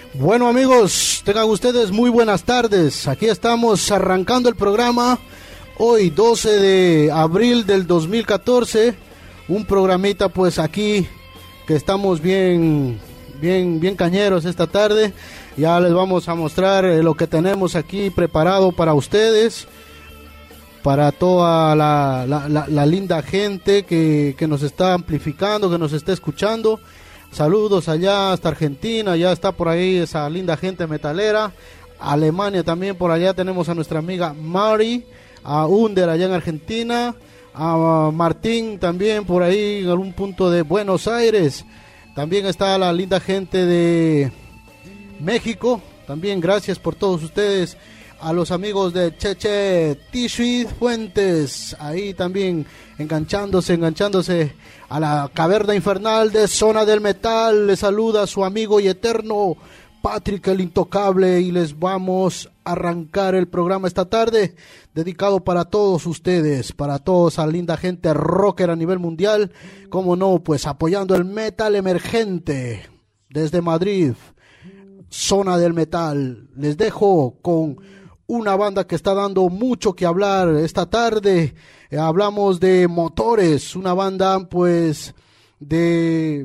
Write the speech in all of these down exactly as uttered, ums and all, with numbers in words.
Bueno, amigos, tengan ustedes muy buenas tardes. Aquí estamos arrancando el programa hoy doce de abril del dos mil catorce. Un programita pues aquí que estamos bien bien bien cañeros esta tarde. Ya les vamos a mostrar eh, lo que tenemos aquí preparado para ustedes, para toda la, la, la, la linda gente que, que nos está amplificando, que nos está escuchando. Saludos allá hasta Argentina, ya está por ahí esa linda gente metalera. Alemania también, por allá tenemos a nuestra amiga Mari, a Under allá en Argentina, a Martín también por ahí en algún punto de Buenos Aires. También está la linda gente de México, también gracias por todos ustedes. A los amigos de Cheche Tishuit Fuentes, ahí también enganchándose, enganchándose a la caverna infernal de Zona del Metal. Les saluda su amigo y eterno Patrick el Intocable y les vamos a arrancar el programa esta tarde dedicado para todos ustedes, para toda esa linda gente rocker a nivel mundial. Como no, pues apoyando el metal emergente desde Madrid, Zona del Metal. Les dejo con una banda que está dando mucho que hablar esta tarde. Eh, hablamos de Motores, una banda pues de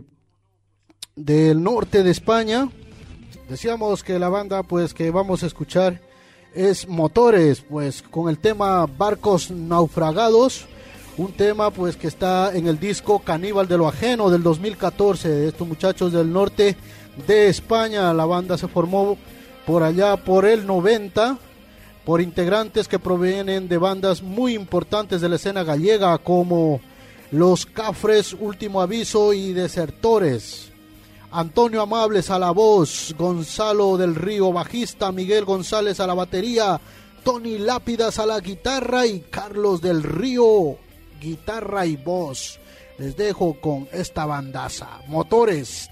del norte de España. Decíamos que la banda pues que vamos a escuchar es Motores, pues con el tema Barcos Naufragados, un tema pues que está en el disco Caníbal de lo Ajeno del dos mil catorce, de estos muchachos del norte de España. La banda se formó por allá por el noventa, por integrantes que provienen de bandas muy importantes de la escena gallega como Los Cafres, Último Aviso y Desertores. Antonio Amables a la voz, Gonzalo del Río bajista, Miguel González a la batería, Tony Lápidas a la guitarra y Carlos del Río, guitarra y voz. Les dejo con esta bandaza, Motores.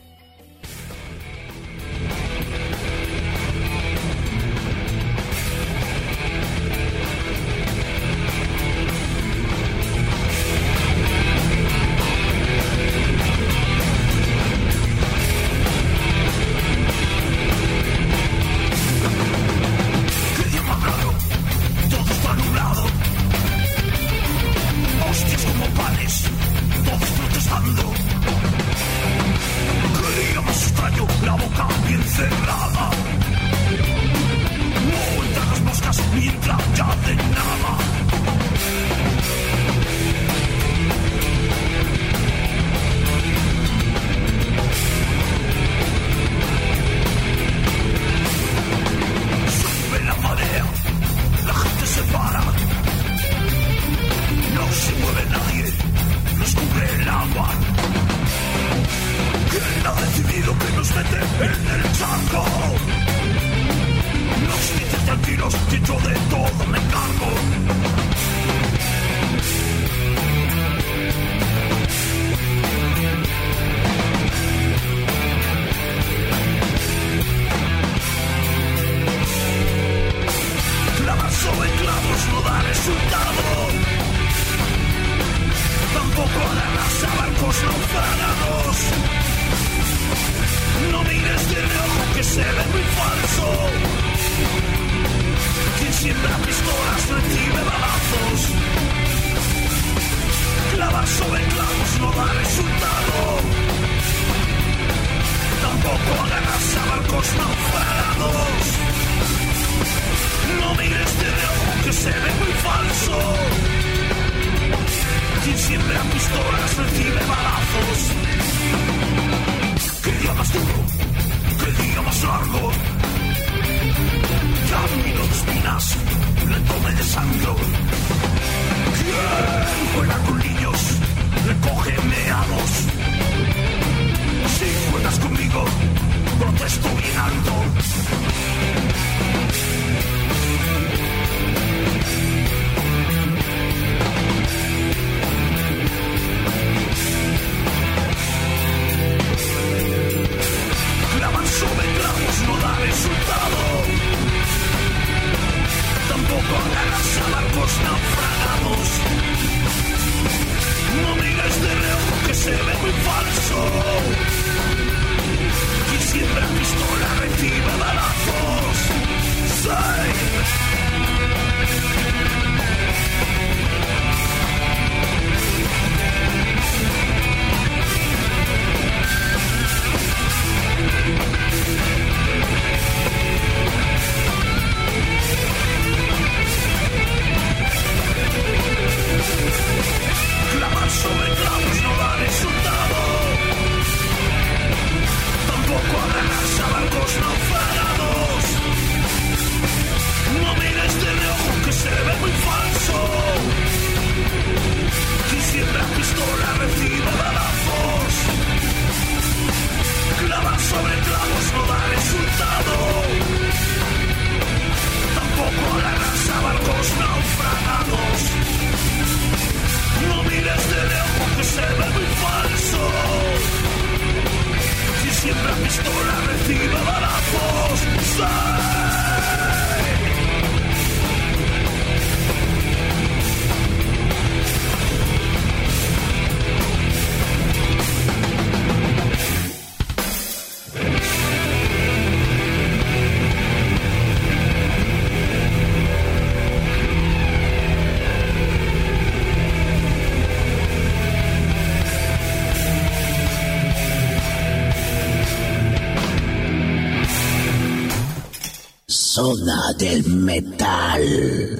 Se ve muy falso. Quien siembra pistola recibe agarras a barcos naufragados. No mires de reojo que se ve muy falso. Quien siembra pistola recibe balazos. Clavas sobre clavos no da resultado. Tampoco agarras a barcos naufragados. No mires de reojo que se ve muy falso. Si siempre a pistola recibe balazos. ¡Sí! Zona del metal.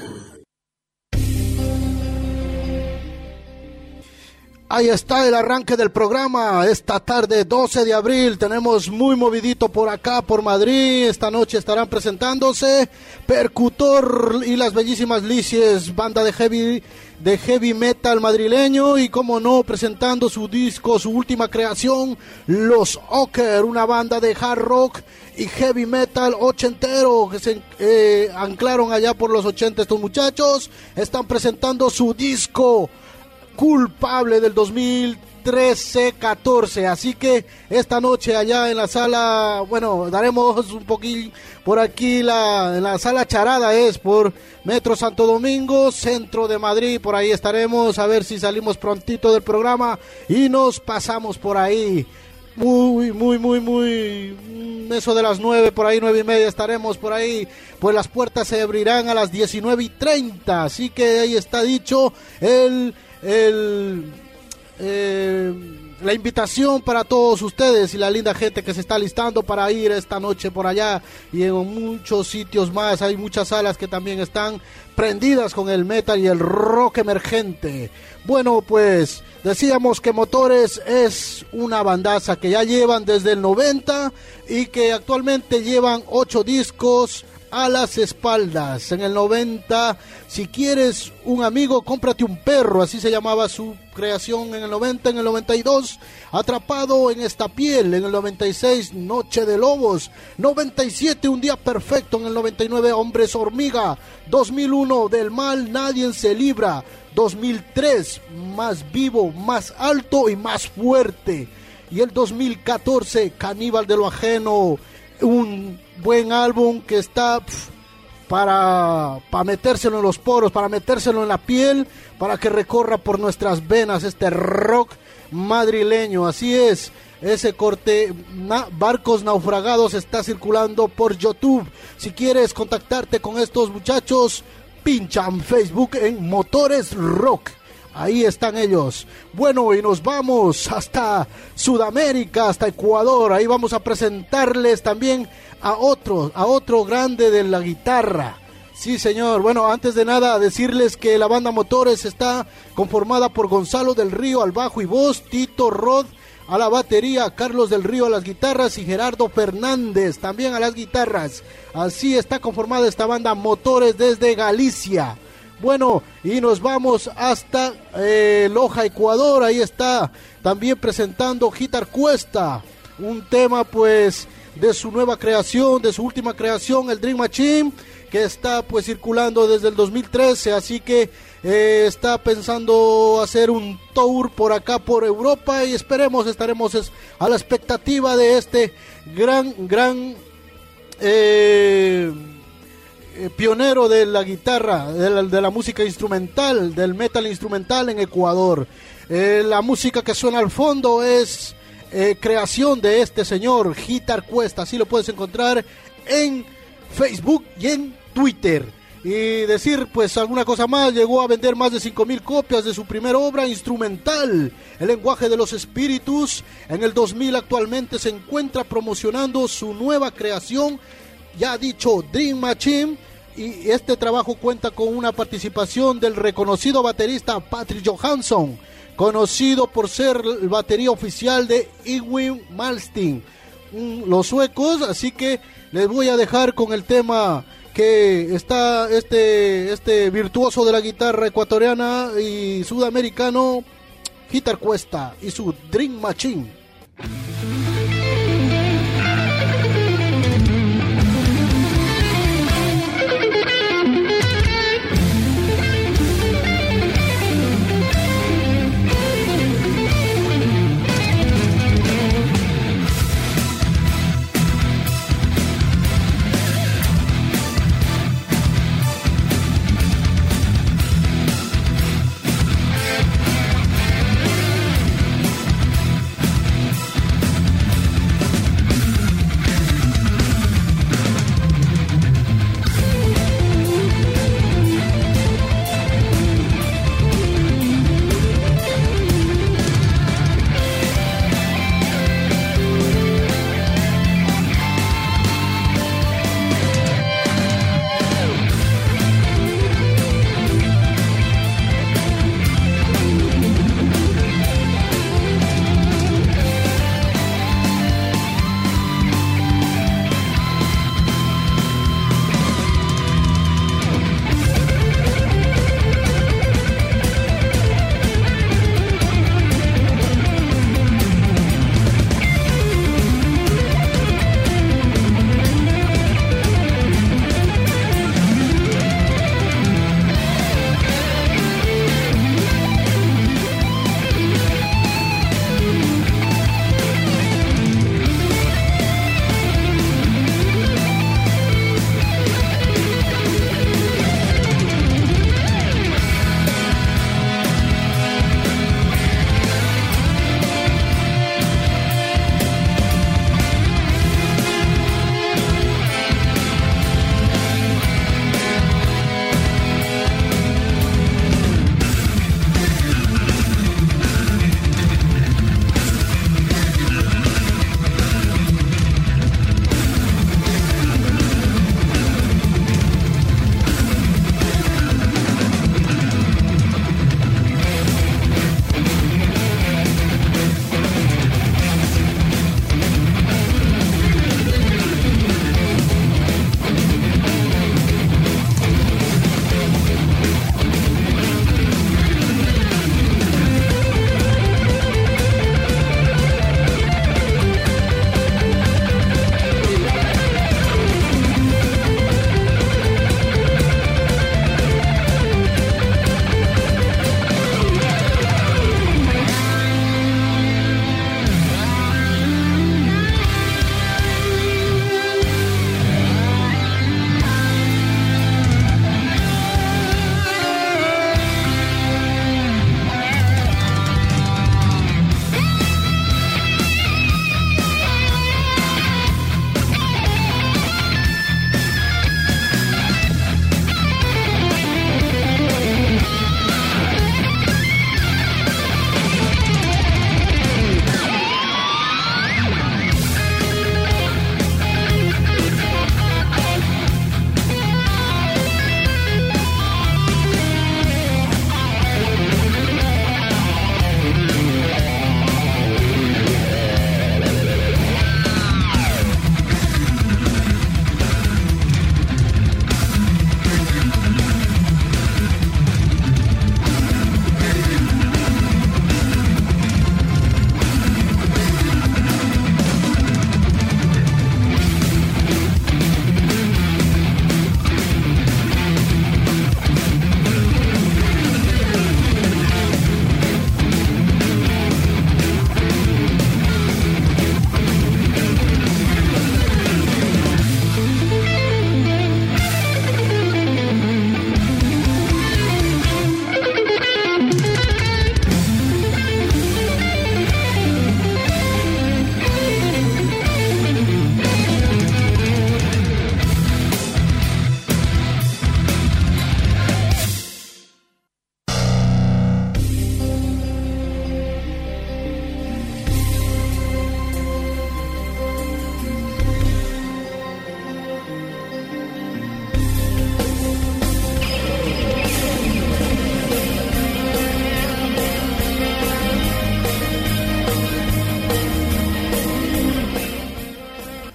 Ahí está el arranque del programa. Esta tarde, doce de abril, tenemos muy movidito por acá, por Madrid. Esta noche estarán presentándose Percutor y las bellísimas Licies, banda de heavy, de heavy metal madrileño. Y como no, presentando su disco, su última creación, Los Ocker, una banda de hard rock y heavy metal ochentero que se eh, anclaron allá por los ochenta. Estos muchachos están presentando su disco Culpable del dos mil trece catorce, así que esta noche allá en la sala, bueno, daremos un poquito por aquí, la, en la sala Charada, es por Metro Santo Domingo, centro de Madrid. Por ahí estaremos, a ver si salimos prontito del programa y nos pasamos por ahí. Muy, muy, muy, muy, eso de las nueve, por ahí nueve y media estaremos por ahí, pues las puertas se abrirán a las diecinueve y treinta, así que ahí está dicho el, el, eh, la invitación para todos ustedes y la linda gente que se está listando para ir esta noche por allá y en muchos sitios más. Hay muchas salas que también están prendidas con el metal y el rock emergente. Bueno, pues decíamos que Motores es una bandaza que ya llevan desde el noventa y que actualmente llevan ocho discos a las espaldas. En el noventa, si quieres un amigo, cómprate un perro, así se llamaba su creación en el noventa. En el noventa y dos, Atrapado en esta piel. En el noventa y seis, Noche de Lobos. noventa y siete, Un día perfecto. En el noventa y nueve, Hombres Hormiga. dos mil uno, Del mal nadie se libra. dos mil tres, Más vivo, más alto y más fuerte. Y el dos mil catorce, Caníbal de lo ajeno, un buen álbum que está pf, para, para metérselo en los poros, para metérselo en la piel, para que recorra por nuestras venas este rock madrileño. Así es, ese corte na, Barcos Naufragados está circulando por YouTube. Si quieres contactarte con estos muchachos, pinchan Facebook en Motores Rock. Ahí están ellos. Bueno, y nos vamos hasta Sudamérica, hasta Ecuador. Ahí vamos a presentarles también a otro, a otro grande de la guitarra. Sí, señor. Bueno, antes de nada, decirles que la banda Motores está conformada por Gonzalo del Río al bajo y voz, Tito Rod a la batería, Carlos del Río a las guitarras y Gerardo Fernández también a las guitarras. Así está conformada esta banda Motores desde Galicia. Bueno, y nos vamos hasta eh, Loja, Ecuador. Ahí está también presentando Guitar Cuesta, un tema pues de su nueva creación, de su última creación, el Dream Machine, que está pues circulando desde el dos mil trece, así que eh, está pensando hacer un tour por acá por Europa y esperemos, estaremos es, a la expectativa de este gran, gran eh, eh, pionero de la guitarra, de la, de la música instrumental, del metal instrumental en Ecuador. Eh, la música que suena al fondo es eh, creación de este señor, Guitar Cuesta, así lo puedes encontrar en Facebook y en Twitter. Y decir pues alguna cosa más, llegó a vender más de cinco mil copias de su primera obra instrumental, El lenguaje de los espíritus. En el dos mil actualmente se encuentra promocionando su nueva creación, ya dicho, Dream Machine, y este trabajo cuenta con una participación del reconocido baterista Patrick Johansson, conocido por ser el batería oficial de Yngwie Malmsteen, mm, los suecos, así que les voy a dejar con el tema que está este, este virtuoso de la guitarra ecuatoriana y sudamericano, Guitar Cuesta, y su Dream Machine.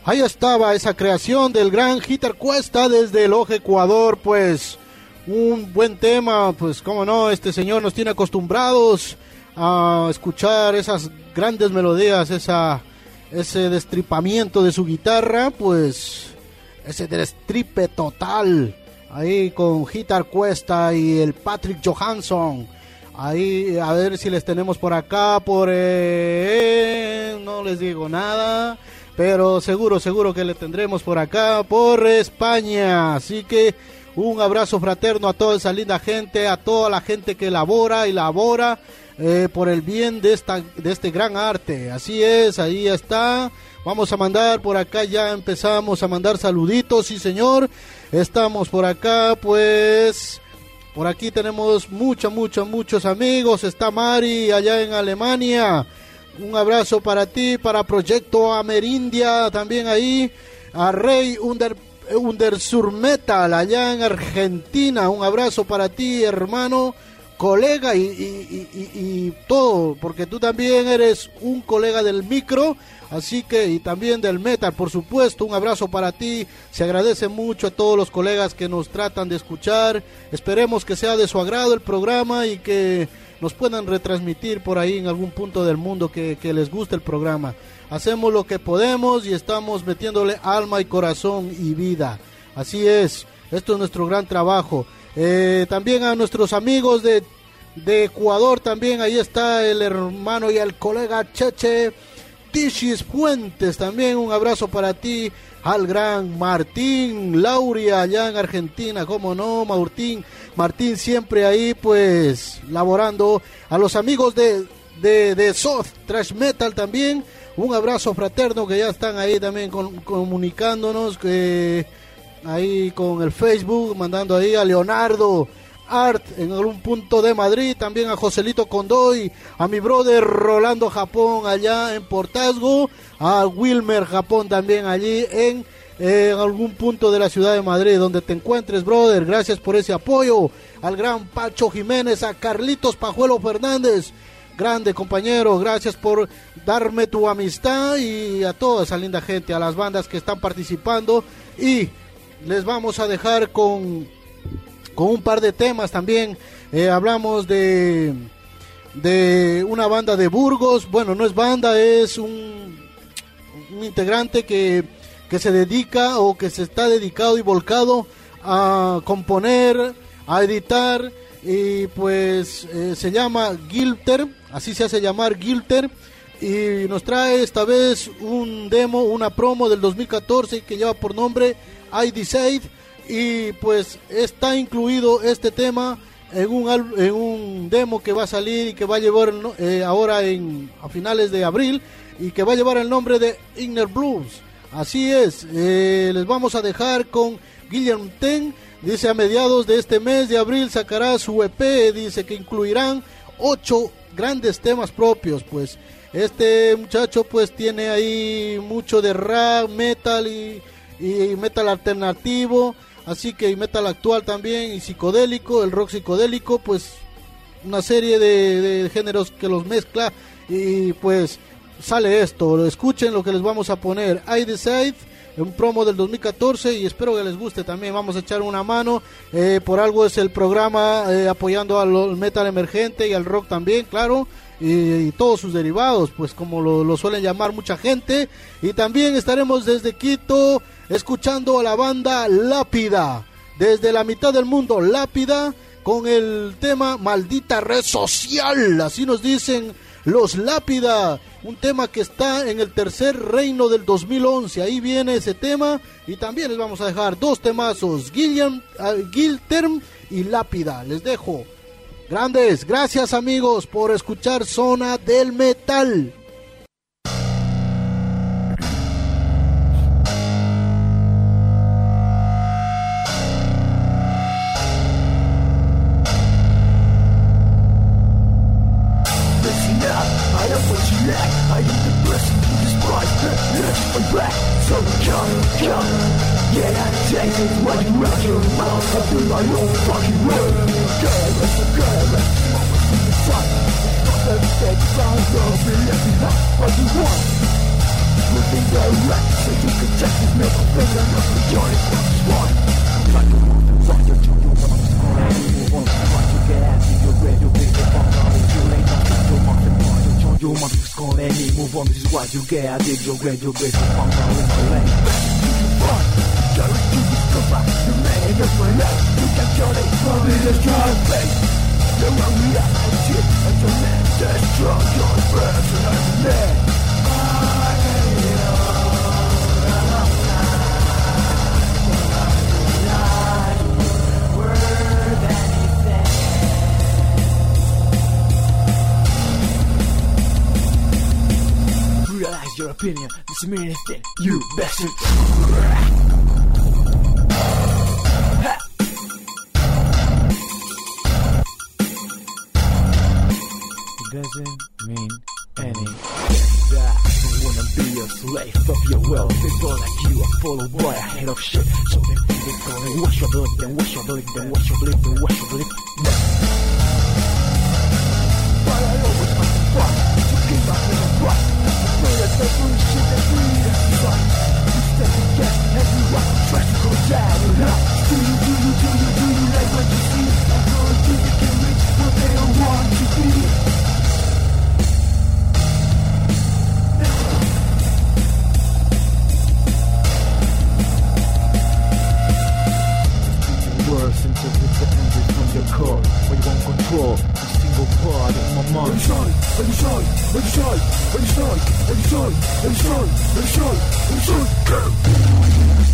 Ahí estaba esa creación del gran Gitar Cuesta desde el Ojo Ecuador, pues un buen tema, pues cómo no, este señor nos tiene acostumbrados a escuchar esas grandes melodías, esa, ese destripamiento de su guitarra, pues ese destripe total, ahí con Gitar Cuesta y el Patrick Johansson. Ahí, a ver si les tenemos por acá, por... Eh, no les digo nada, pero seguro, seguro que le tendremos por acá, por España. Así que un abrazo fraterno a toda esa linda gente, a toda la gente que labora y labora eh, por el bien de, esta, de este gran arte. Así es, ahí está. Vamos a mandar por acá, ya empezamos a mandar saluditos, sí señor. Estamos por acá, pues... Por aquí tenemos muchos, muchos, muchos amigos. Está Mari allá en Alemania. Un abrazo para ti, para Proyecto Amerindia también ahí. A Rey Under, Undersurmetal allá en Argentina. Un abrazo para ti, hermano, colega y, y, y, y todo. Porque tú también eres un colega del micro. Así que, y también del metal, por supuesto, un abrazo para ti. Se agradece mucho a todos los colegas que nos tratan de escuchar. Esperemos que sea de su agrado el programa y que nos puedan retransmitir por ahí en algún punto del mundo que, que les guste el programa. Hacemos lo que podemos y estamos metiéndole alma y corazón y vida. Así es, esto es nuestro gran trabajo. Eh, también a nuestros amigos de, de Ecuador, también ahí está el hermano y el colega Cheche Tichis Fuentes, también un abrazo para ti, al gran Martín Lauria allá en Argentina, cómo no, Martín, Martín siempre ahí pues laborando, a los amigos de, de, de Soft Trash Metal también, un abrazo fraterno que ya están ahí también con, comunicándonos, que ahí con el Facebook, mandando ahí a Leonardo Art en algún punto de Madrid, también a Joselito Condoy, a mi brother Rolando Japón allá en Portazgo, a Wilmer Japón también allí en, eh, en algún punto de la ciudad de Madrid, donde te encuentres, brother, gracias por ese apoyo, al gran Pacho Jiménez, a Carlitos Pajuelo Fernández, grande compañero, gracias por darme tu amistad, y a toda esa linda gente, a las bandas que están participando, y les vamos a dejar con con un par de temas también. Eh, hablamos de de una banda de Burgos, bueno, no es banda, es un, un integrante que, que se dedica o que se está dedicado y volcado a componer, a editar, y pues eh, se llama Gilter, así se hace llamar, Gilter, y nos trae esta vez un demo, una promo del dos mil catorce que lleva por nombre I Decide. Y pues está incluido este tema en un en un demo que va a salir y que va a llevar eh, ahora en a finales de abril, y que va a llevar el nombre de Inner Blues. Así es, eh, les vamos a dejar con Guillermo Ten. Dice, a mediados de este mes de abril sacará su E P, dice que incluirán ocho grandes temas propios. Pues este muchacho pues tiene ahí mucho de rap, metal y, y metal alternativo, así que y metal actual también, y psicodélico, el rock psicodélico, pues una serie de, de géneros que los mezcla, y pues sale esto. Escuchen lo que les vamos a poner, I Decide, un promo del dos mil catorce, y espero que les guste también. Vamos a echar una mano, eh, por algo es el programa, eh, apoyando al metal emergente y al rock también, claro, y, y todos sus derivados, pues como lo, lo suelen llamar mucha gente. Y también estaremos desde Quito escuchando a la banda Lápida, desde la mitad del mundo, Lápida, con el tema Maldita Red Social, así nos dicen los Lápida, un tema que está en el tercer reino del dos mil once, ahí viene ese tema. Y también les vamos a dejar dos temazos, Gilliam, uh, Gilterm y Lápida. Les dejo, grandes, gracias amigos por escuchar Zona del Metal. I need the blessing to despise the next one back. So come, come. Yeah, that takes it when you rock your mouth. I do my own fucking way. Careless, careless. In the sun. Fuck everything. Sounds of me. Let me know what you want. moving direct, so you can check this never been enough for your one. Like a motherfucker, you don't want to score any move on. Once you get out, you're ready to get the fuck out. You ain't nothing, you want to find it. You want to score any move on. This is what you get out, you're ready to get the fuck out. In the lane, run, guarantee you come back. The man in your left, you can kill it from in the strong face. You're a reality, and your man destroy your personality. Realize your opinion doesn't mean anything, you bastard. It doesn't mean anything. I don't wanna be a slave of your wealth. People like you are followed by a head of shit. So then they gonna wash your blood, then wash your blood, then wash your blood, then wash your blood. No. But I always want to fight to keep my freedom bright. Bullets that bullshit that breed inside. You step against everyone, try to go down and out. Do you, do you, do you, do you like what you see? I'm going to you can reach what they don't want to be. Worse until it's the end from your core. Where you won't control a single part of my mind. Let me show you, let me show you, let me show you, let me show you, let me show you, let me show you, let me show you, let me show you.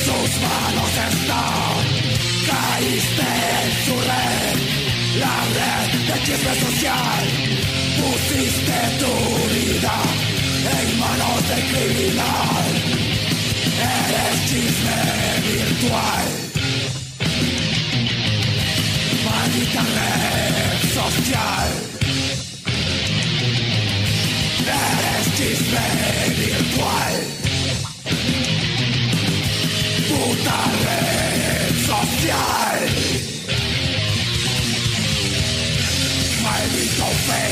sus manos está. Caíste en su red, la red de chisme social. Pusiste tu vida en manos del criminal. Eres chisme virtual. Maldita red social. Eres chisme virtual. Puta red social. Maldito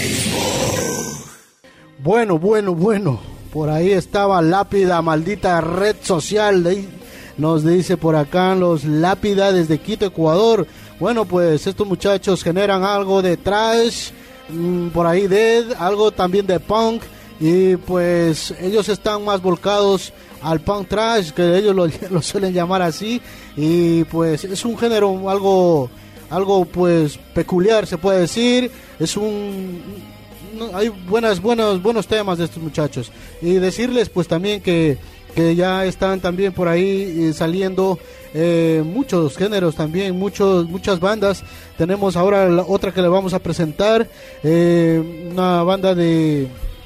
Facebook. Bueno, bueno, bueno. Por ahí estaba Lápida, maldita red social. De ahí nos dice por acá los Lápida desde Quito, Ecuador. Bueno, pues estos muchachos generan algo de trash, mmm, por ahí dead, algo también de punk. Y pues ellos están más volcados al punk trash, que ellos lo, lo suelen llamar así. Y pues es un género algo, algo pues peculiar, se puede decir. Es un... hay buenas, buenos, buenos temas de estos muchachos. Y decirles pues también que, que ya están también por ahí eh, saliendo eh, muchos géneros también, muchos, muchas bandas. Tenemos ahora la otra que le vamos a presentar, eh, una banda de...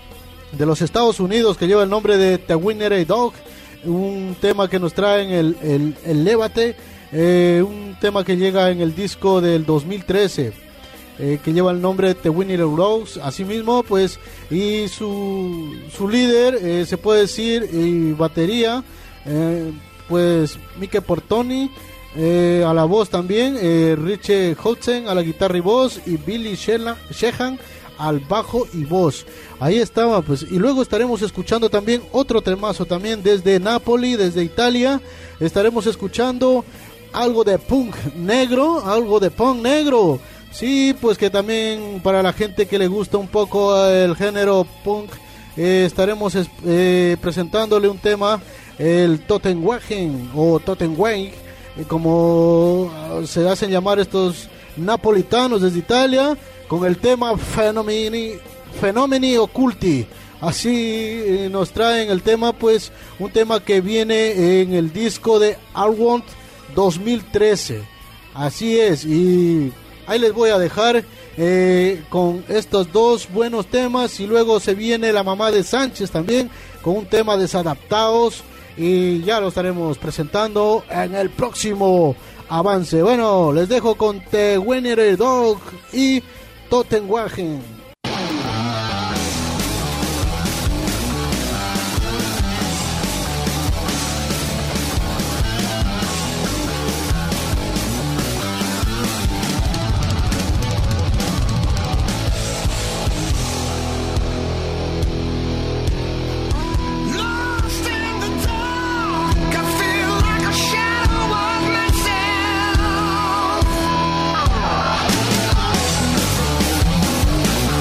de los Estados Unidos que lleva el nombre de The Winner Dog, un tema que nos traen el, el, el Lévate, eh, un tema que llega en el disco del dos mil trece, eh, que lleva el nombre de The Winner Rose, así mismo, pues, y su, su líder, eh, se puede decir, y batería, eh, pues, Mike Portoni, eh, a la voz también, eh, Richie Hodgson a la guitarra y voz, y Billy Sheehan al bajo y voz. Ahí estaba, pues, y luego estaremos escuchando también otro temazo también desde Nápoli, desde Italia. Estaremos escuchando algo de punk negro, algo de punk negro. Sí, pues que también para la gente que le gusta un poco el género punk, eh, estaremos eh, presentándole un tema, el Totenwagen o Totenwagen, eh, como se hacen llamar estos napolitanos desde Italia, con el tema Fenomeni, Fenomeni Occulti. Así eh, nos traen el tema, pues un tema que viene en el disco de Arwont dos mil trece. Así es, y ahí les voy a dejar eh, con estos dos buenos temas, y luego se viene la mamá de Sánchez también con un tema Desadaptados, y ya lo estaremos presentando en el próximo avance. Bueno, les dejo con The Winner Dog y Totenwagen. Myself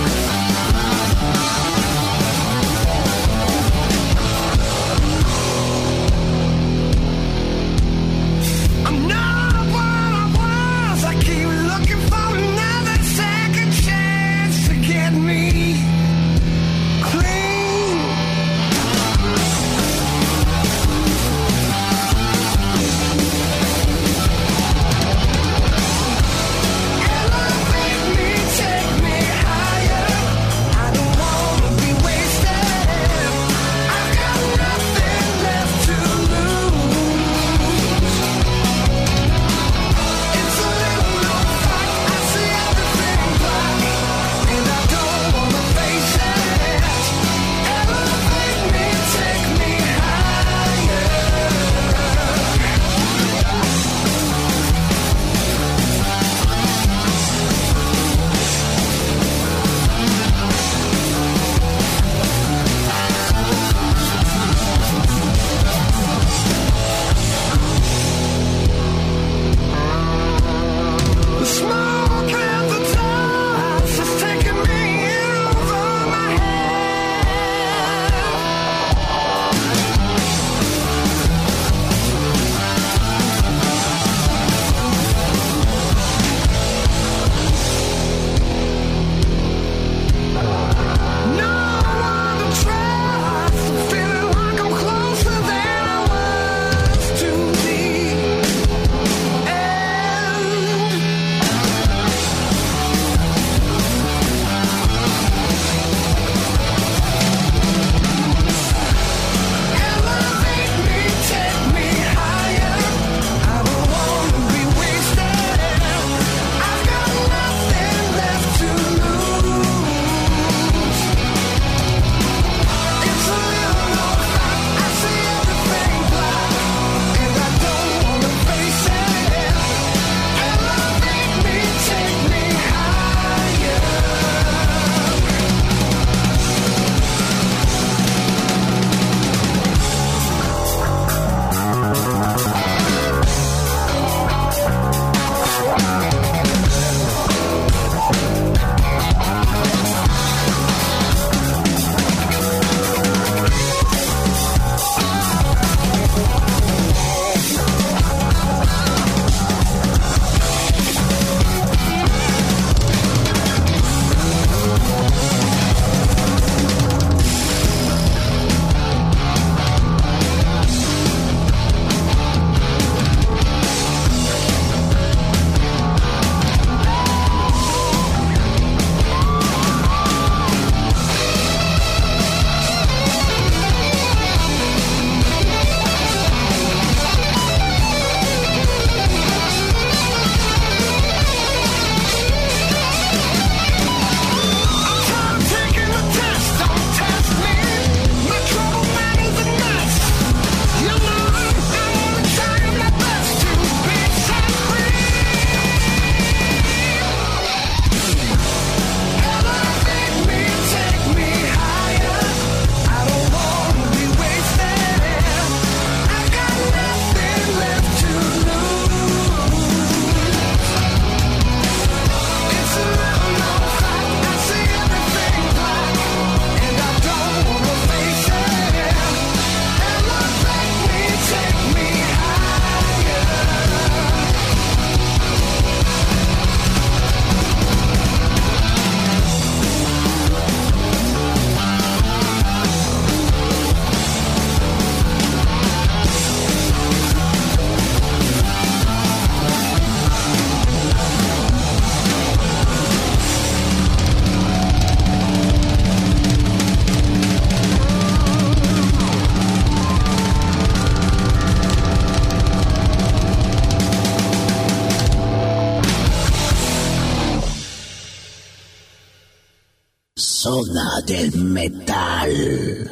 Zona del Metal.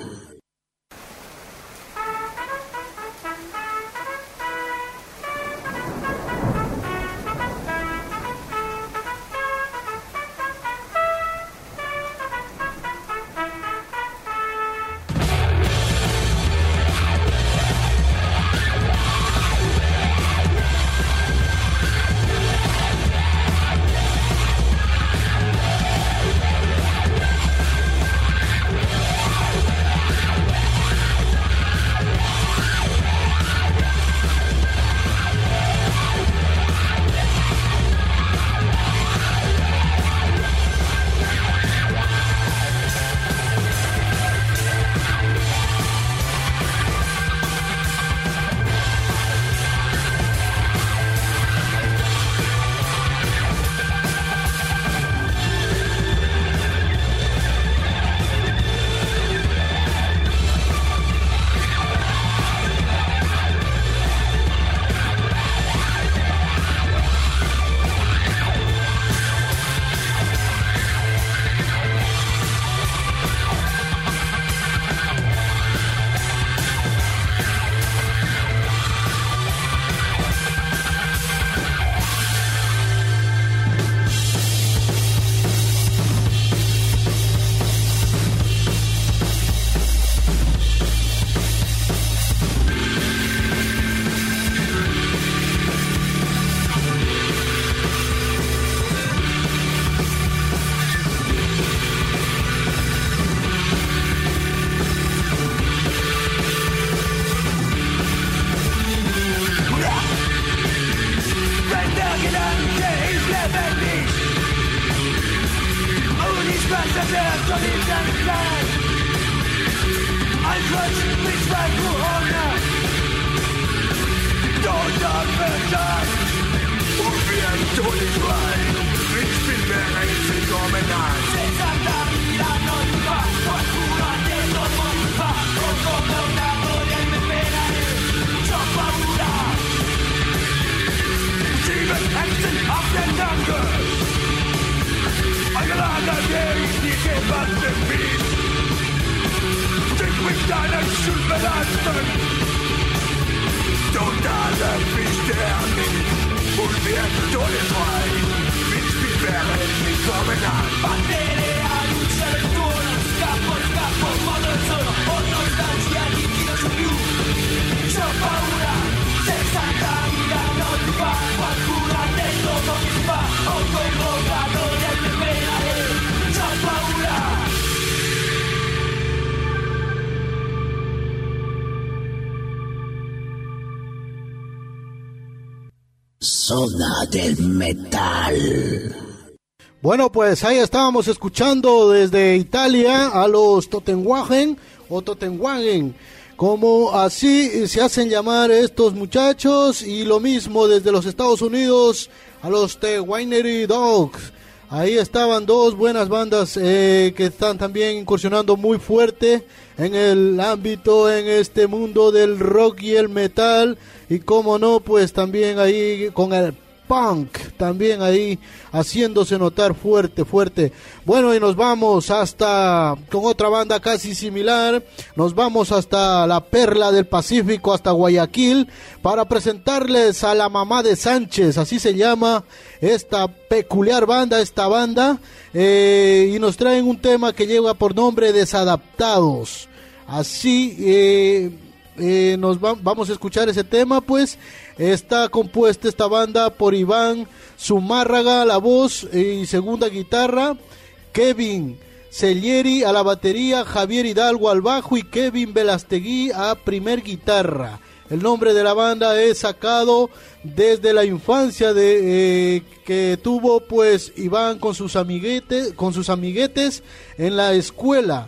Zona del Metal. Bueno, pues ahí estábamos escuchando desde Italia a los Totenwagen o Totenwagen, como así se hacen llamar estos muchachos, y lo mismo desde los Estados Unidos a los The Winery Dogs. Ahí estaban dos buenas bandas eh, que están también incursionando muy fuerte en el ámbito, en este mundo del rock y el metal, y como no, pues también ahí con el punk, también ahí haciéndose notar fuerte, fuerte. Bueno, y nos vamos hasta, con otra banda casi similar, nos vamos hasta la Perla del Pacífico, hasta Guayaquil, para presentarles a la Mamá de Sánchez, así se llama esta peculiar banda, esta banda, eh, y nos traen un tema que lleva por nombre Desadaptados. Así eh, eh, nos va, vamos a escuchar ese tema, pues. Está compuesta esta banda por Iván Zumárraga a la voz y segunda guitarra, Kevin Celieri a la batería, Javier Hidalgo al bajo y Kevin Velastegui a primer guitarra. El nombre de la banda es sacado desde la infancia de eh, que tuvo pues Iván con sus amiguetes, con sus amiguetes en la escuela,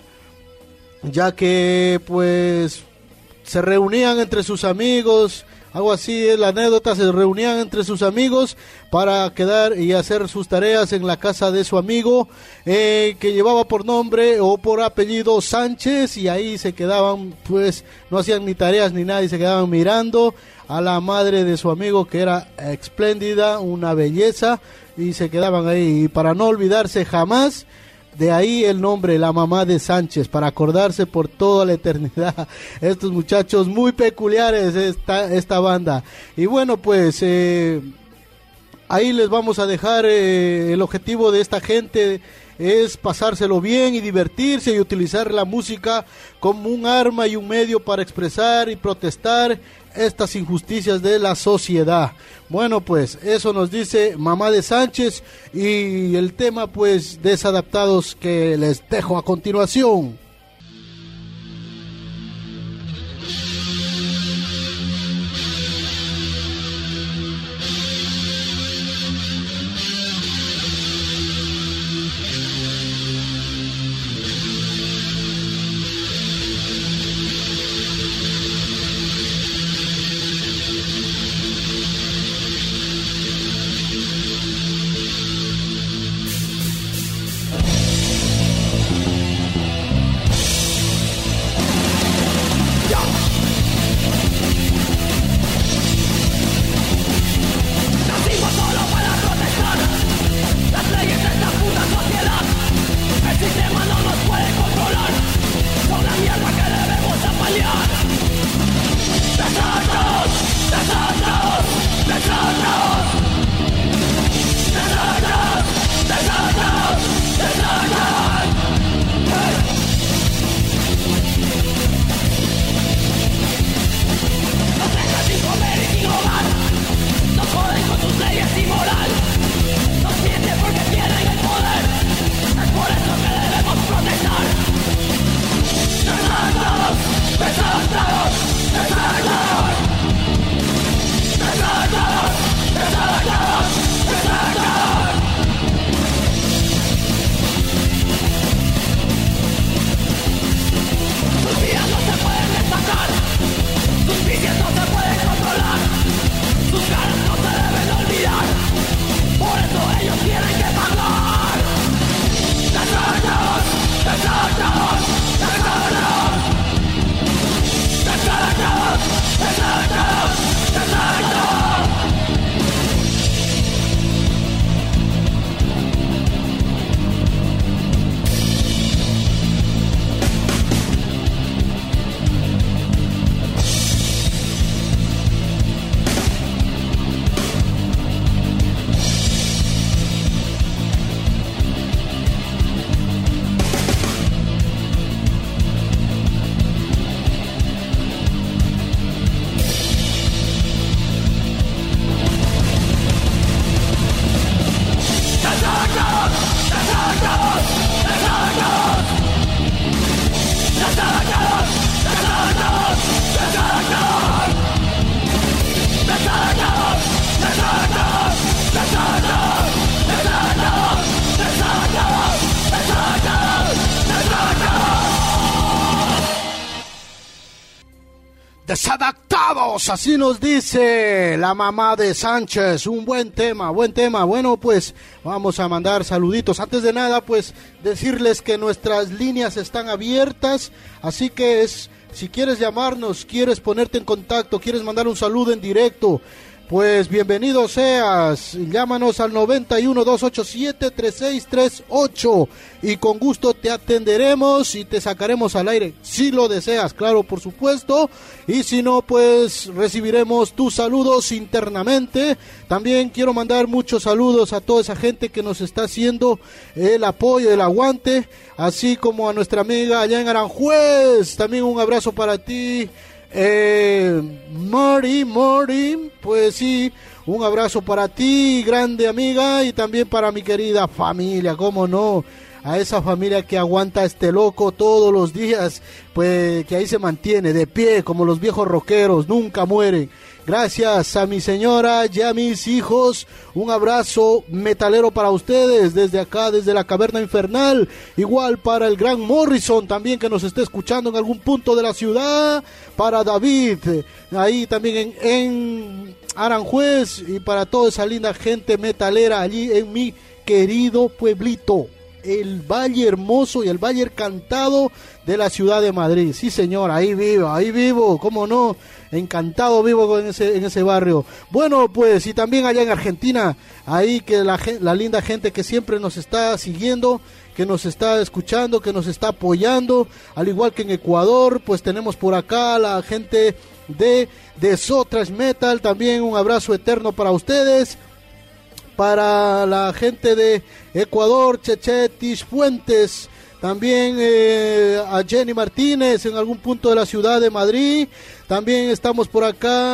ya que pues se reunían entre sus amigos. Algo así es la anécdota, se reunían entre sus amigos para quedar y hacer sus tareas en la casa de su amigo, eh, que llevaba por nombre o por apellido Sánchez, y ahí se quedaban, pues no hacían ni tareas ni nada, y se quedaban mirando a la madre de su amigo, que era espléndida, una belleza, y se quedaban ahí, y para no olvidarse jamás, De ahí el nombre, La Mamá de Sánchez, para acordarse por toda la eternidad. Estos muchachos muy peculiares, esta, esta banda. Y bueno, pues eh, ahí les vamos a dejar eh, el objetivo de esta gente. Es pasárselo bien y divertirse y utilizar la música como un arma y un medio para expresar y protestar estas injusticias de la sociedad. Bueno, pues eso nos dice Mamá de Sánchez y el tema pues Desadaptados que les dejo a continuación. Desadaptados, así nos dice la mamá de Sánchez. Un buen tema, buen tema. Bueno, pues vamos a mandar saluditos. Antes de nada, pues decirles que nuestras líneas están abiertas, así que es, si quieres llamarnos, quieres ponerte en contacto, quieres mandar un saludo en directo, pues bienvenido seas. Llámanos al noventa y uno, doscientos ochenta y siete, treinta y seis treinta y ocho y con gusto te atenderemos y te sacaremos al aire si lo deseas, claro, por supuesto, y si no, pues recibiremos tus saludos internamente. También quiero mandar muchos saludos a toda esa gente que nos está haciendo el apoyo, el aguante, así como a nuestra amiga allá en Aranjuez. También un abrazo para ti, Eh, Mori, Mori, pues sí, un abrazo para ti, grande amiga, y también para mi querida familia, cómo no, a esa familia que aguanta a este loco todos los días, pues que ahí se mantiene de pie como los viejos rockeros, nunca mueren. Gracias a mi señora y a mis hijos, un abrazo metalero para ustedes desde acá, desde la Caverna Infernal. Igual para el gran Morrison también, que nos esté escuchando en algún punto de la ciudad. Para David, ahí también en, en Aranjuez, y para toda esa linda gente metalera allí en mi querido pueblito. el Valle Hermoso y el Valle Encantado de la ciudad de Madrid. Sí, señor, ahí vivo, ahí vivo, cómo no, encantado vivo en ese, en ese barrio. Bueno, pues, y también allá en Argentina, ahí que la, la linda gente que siempre nos está siguiendo, que nos está escuchando, que nos está apoyando, al igual que en Ecuador, pues tenemos por acá la gente de, de So Thrash Metal, también un abrazo eterno para ustedes. Para la gente de Ecuador, Cheche Tish Fuentes, también eh, a Jenny Martínez en algún punto de la ciudad de Madrid, también estamos por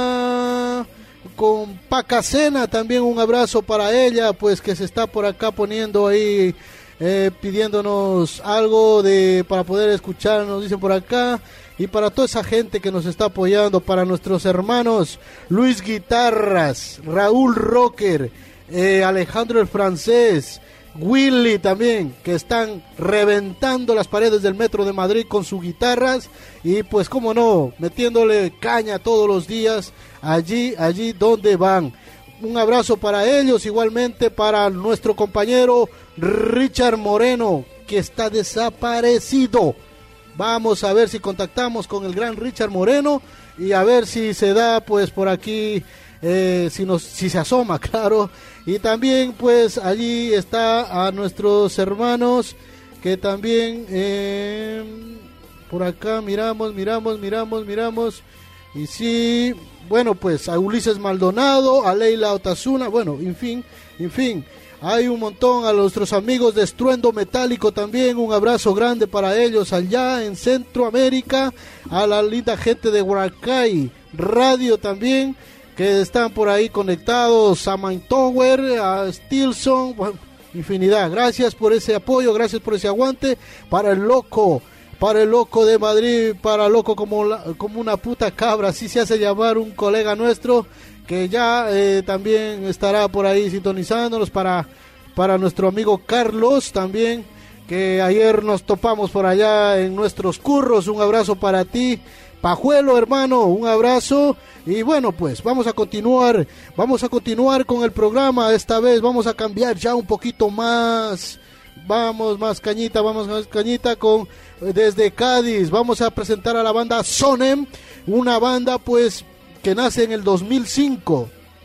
acá con Pacacena, también un abrazo para ella, pues que se está por acá poniendo ahí, eh, pidiéndonos algo de para poder escuchar, nos dicen por acá. Y para toda esa gente que nos está apoyando, para nuestros hermanos Luis Guitarras, Raúl Rocker, eh, Alejandro el Francés, Willy también, que están reventando las paredes del metro de Madrid con sus guitarras y pues cómo no, metiéndole caña todos los días allí, allí donde van. Un abrazo para ellos, igualmente para nuestro compañero Richard Moreno, que está desaparecido. Vamos a ver si contactamos con el gran Richard Moreno y a ver si se da pues por aquí, eh, si, nos, si se asoma, claro. Y también pues allí está a nuestros hermanos que también eh, por acá miramos, miramos, miramos, miramos. Y sí, bueno pues a Ulises Maldonado, a Leila Otazuna, bueno, en fin, en fin. Hay un montón, a nuestros amigos de Estruendo Metálico también, un abrazo grande para ellos allá en Centroamérica, a la linda gente de Huaracay Radio también, que están por ahí conectados, a Mind Tower, a Stilson, bueno, infinidad. Gracias por ese apoyo, gracias por ese aguante, para el loco, para el loco de Madrid, para loco como, la, como una puta cabra, así se hace llamar un colega nuestro, que ya eh, también estará por ahí sintonizándonos, para, para nuestro amigo Carlos también, que ayer nos topamos por allá en nuestros curros. Un abrazo para ti, Pajuelo, hermano, un abrazo. Y bueno, pues vamos a continuar, vamos a continuar con el programa. Esta vez vamos a cambiar ya un poquito más, vamos más cañita, vamos más cañita con desde Cádiz. Vamos a presentar a la banda Sonem, una banda pues que nace en el dos mil cinco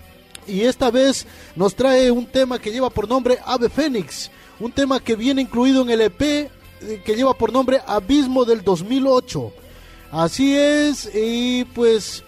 y esta vez nos trae un tema que lleva por nombre Ave Fénix, un tema que viene incluido en el E P que lleva por nombre Abismo del dos mil ocho. Así es, y pues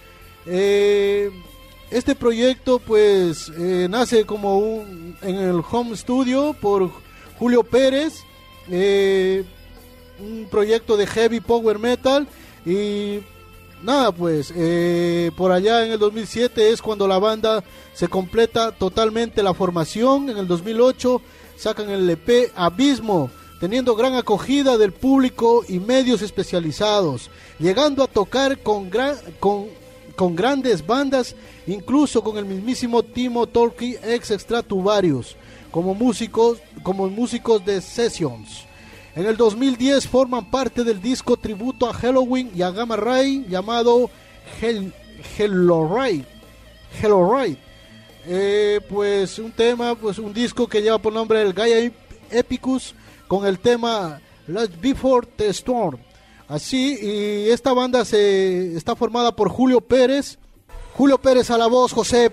eh, este proyecto pues eh, nace como un, en el home studio por Julio Pérez, eh, un proyecto de heavy power metal. Y nada, pues eh, por allá en el dos mil siete es cuando la banda se completa totalmente la formación. En el dos mil ocho sacan el E P Abismo, teniendo gran acogida del público y medios especializados, llegando a tocar con, gran, con, con grandes bandas, incluso con el mismísimo Timo Tolkki ex Stratovarius, como músicos, como músicos de sessions. En el dos mil diez forman parte del disco tributo a Helloween y a Gamma Ray llamado Hell, Helloride. Helloride. Eh, pues un tema, pues un disco que lleva por nombre el Gaia Epicus, con el tema Last Before the Storm. Así, y esta banda se está formada por Julio Pérez, Julio Pérez a la voz, José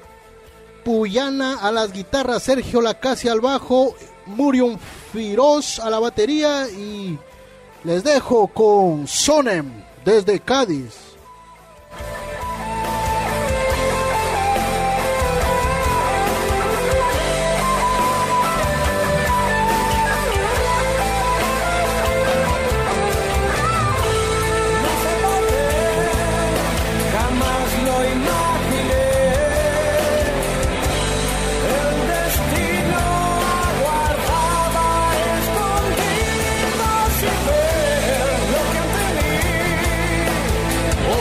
Puyana a las guitarras, Sergio Lacasi al bajo, Murion Firoz a la batería, y les dejo con Sonem desde Cádiz. Lo que entendí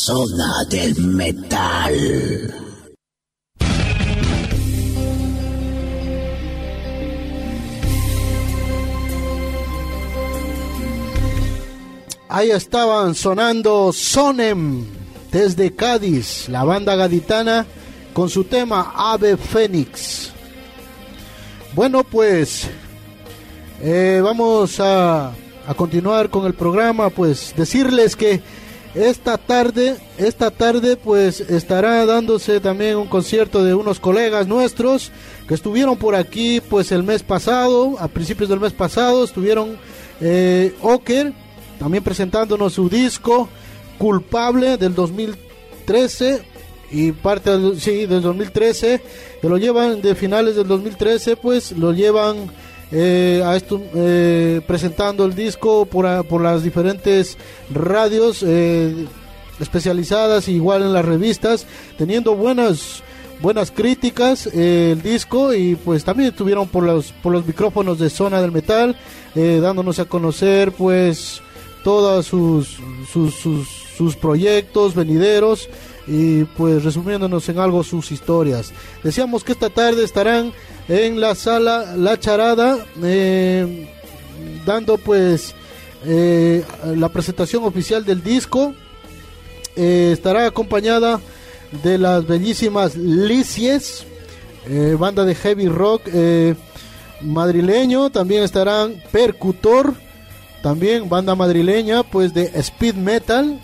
zona del metal. Ahí estaban sonando Sonem desde Cádiz, la banda gaditana con su tema Ave Fénix. Bueno, pues eh, vamos a, a continuar con el programa. Pues decirles que esta tarde, esta tarde pues estará dándose también un concierto de unos colegas nuestros que estuvieron por aquí pues el mes pasado, a principios del mes pasado estuvieron eh, Oker, también presentándonos su disco Culpable del dos mil trece y parte del, sí, del dos mil trece, que lo llevan de finales del dos mil trece, pues lo llevan eh, a esto, eh, presentando el disco por, a, por las diferentes radios eh, especializadas, igual en las revistas, teniendo buenas buenas críticas eh, el disco, y pues también estuvieron por los por los micrófonos de Zona del Metal eh, dándonos a conocer pues todos sus, sus, sus, sus proyectos venideros y pues resumiéndonos en algo sus historias. Decíamos que esta tarde estarán en la sala La Charada eh, dando pues eh, la presentación oficial del disco. Eh, estará acompañada de las bellísimas Lisies, eh, banda de heavy rock eh, madrileño. También estarán Percutor, también banda madrileña pues de speed metal,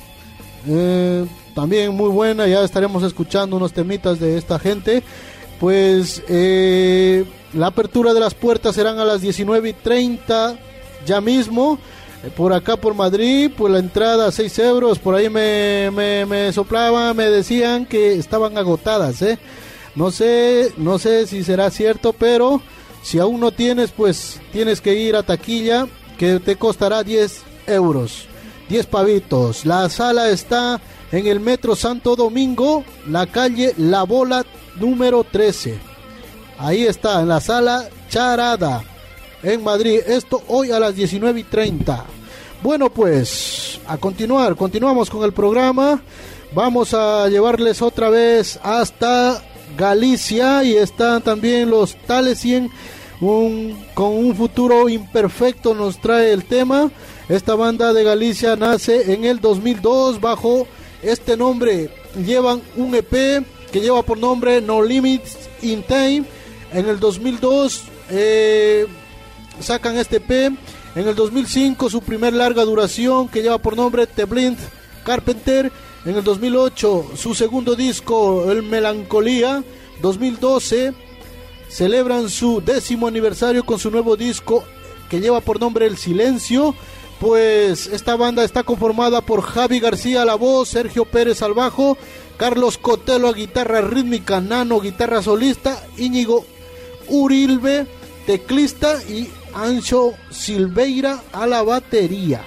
eh, también muy buena. Ya estaremos escuchando unos temitas de esta gente. Pues eh, la apertura de las puertas serán a las diecinueve y treinta ya mismo, eh, por acá por Madrid. Pues la entrada seis euros, por ahí me, me, me soplaban, me decían que estaban agotadas, eh. no sé, no sé si será cierto, pero si aún no tienes, pues tienes que ir a taquilla, que te costará diez euros, diez pavitos. La sala está en el Metro Santo Domingo, la calle La Bola número trece. Ahí está, en la sala Charada, en Madrid. Esto hoy a las diecinueve y treinta. Bueno, pues a continuar, continuamos con el programa. Vamos a llevarles otra vez hasta Galicia, y están también los Talesien. Un, con un futuro imperfecto nos trae el tema. Esta banda de Galicia nace en el dos mil dos bajo este nombre. Llevan un E P que lleva por nombre No Limits in Time. En el dos mil dos eh, sacan este E P. En el dos mil cinco su primer larga duración que lleva por nombre The Blind Carpenter. En el dos mil ocho su segundo disco, El Melancolía. dos mil doce celebran su décimo aniversario con su nuevo disco que lleva por nombre El Silencio. Pues esta banda está conformada por Javi García a la voz, Sergio Pérez al bajo, Carlos Cotelo a guitarra rítmica, Nano guitarra solista, Íñigo Urilbe teclista y Ancho Silveira a la batería.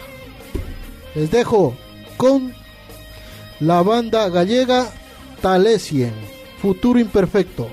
Les dejo con la banda gallega Talesien, Futuro Imperfecto.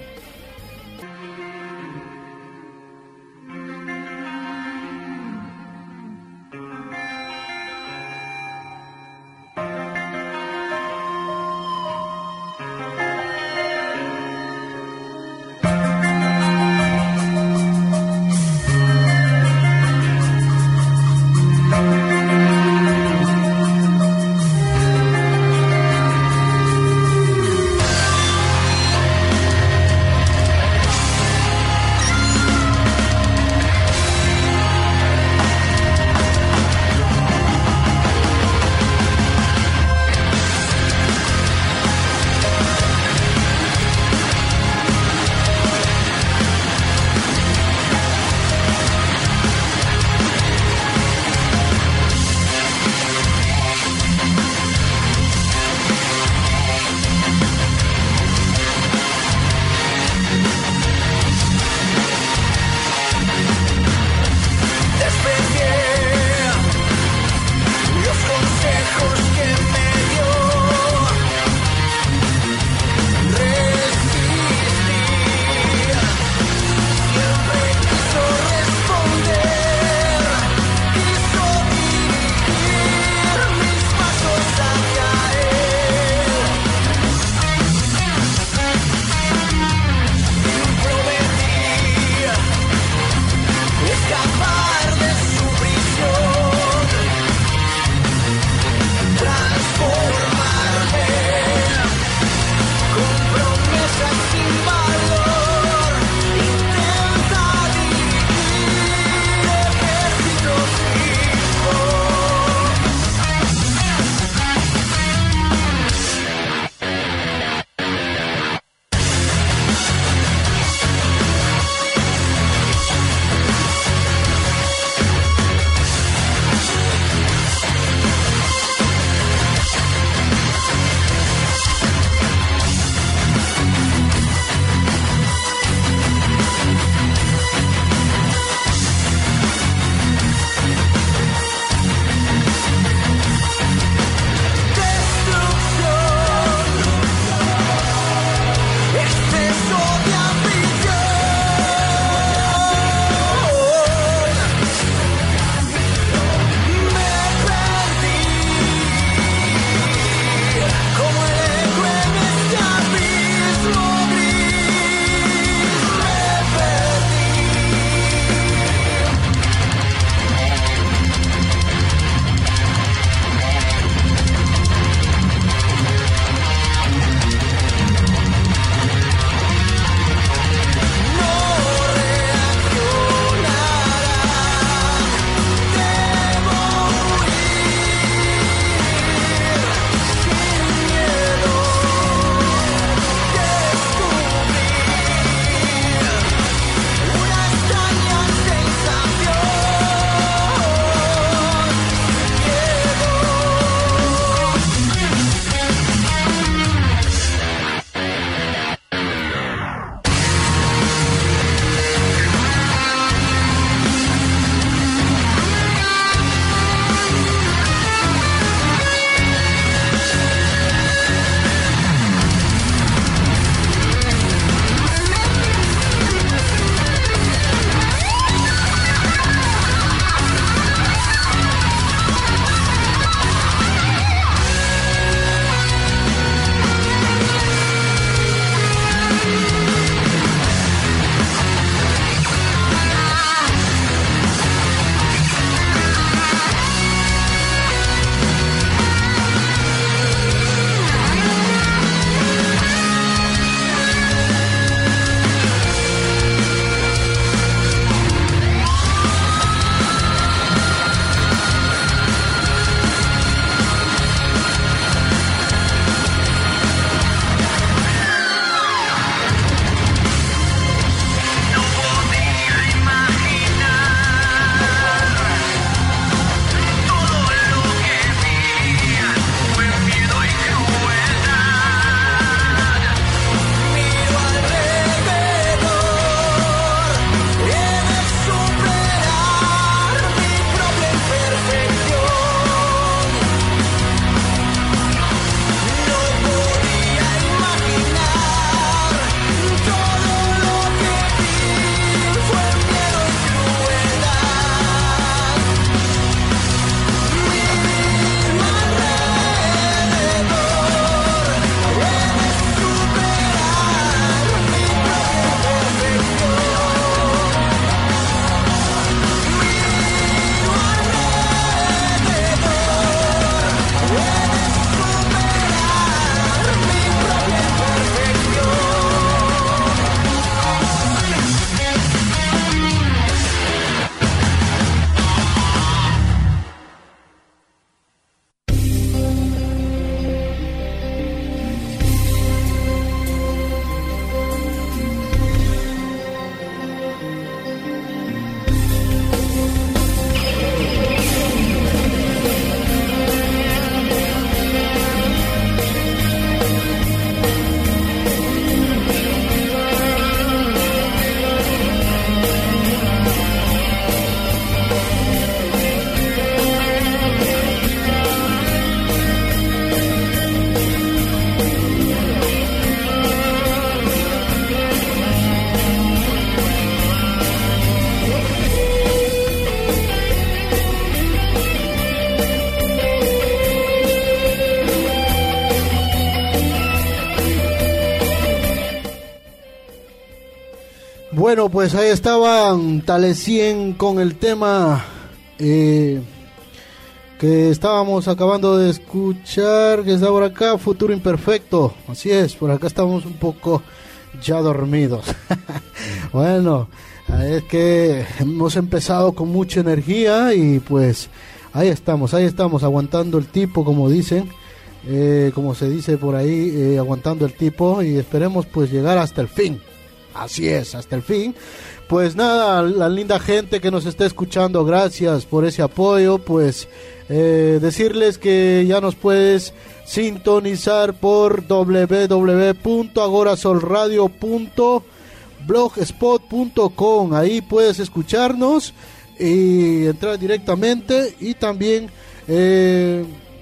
Bueno, pues ahí estaban Talecien con el tema eh, que estábamos acabando de escuchar, que está por acá, Futuro Imperfecto. Así es, por acá estamos un poco ya dormidos. Bueno, es que hemos empezado con mucha energía y pues ahí estamos, ahí estamos, aguantando el tipo, como dicen, eh, como se dice por ahí, eh, aguantando el tipo, y esperemos pues llegar hasta el fin. Así es, hasta el fin. Pues nada, la linda gente que nos está escuchando, gracias por ese apoyo. Pues eh, decirles que ya nos puedes sintonizar por doble u doble u doble u punto agorasolradio punto blogspot punto com. Ahí puedes escucharnos y entrar directamente, y también eh,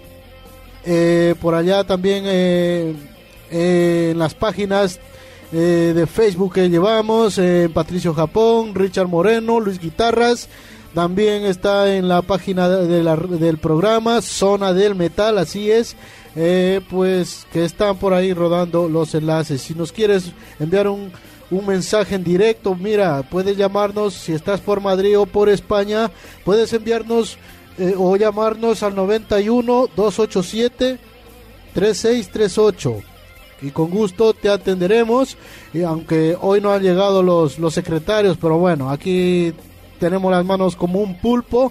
eh, por allá también eh, eh, en las páginas Eh, de Facebook que llevamos, eh, Patricio Japón, Richard Moreno, Luis Guitarras, también está en la página de la, del programa Zona del Metal, así es, eh, pues que están por ahí rodando los enlaces. Si nos quieres enviar un, un mensaje en directo, mira, puedes llamarnos, si estás por Madrid o por España, puedes enviarnos eh, o llamarnos al noventa y uno, doscientos ochenta y siete, treinta y seis treinta y ocho. Y con gusto te atenderemos, y aunque hoy no han llegado los, los secretarios, pero bueno, aquí tenemos las manos como un pulpo,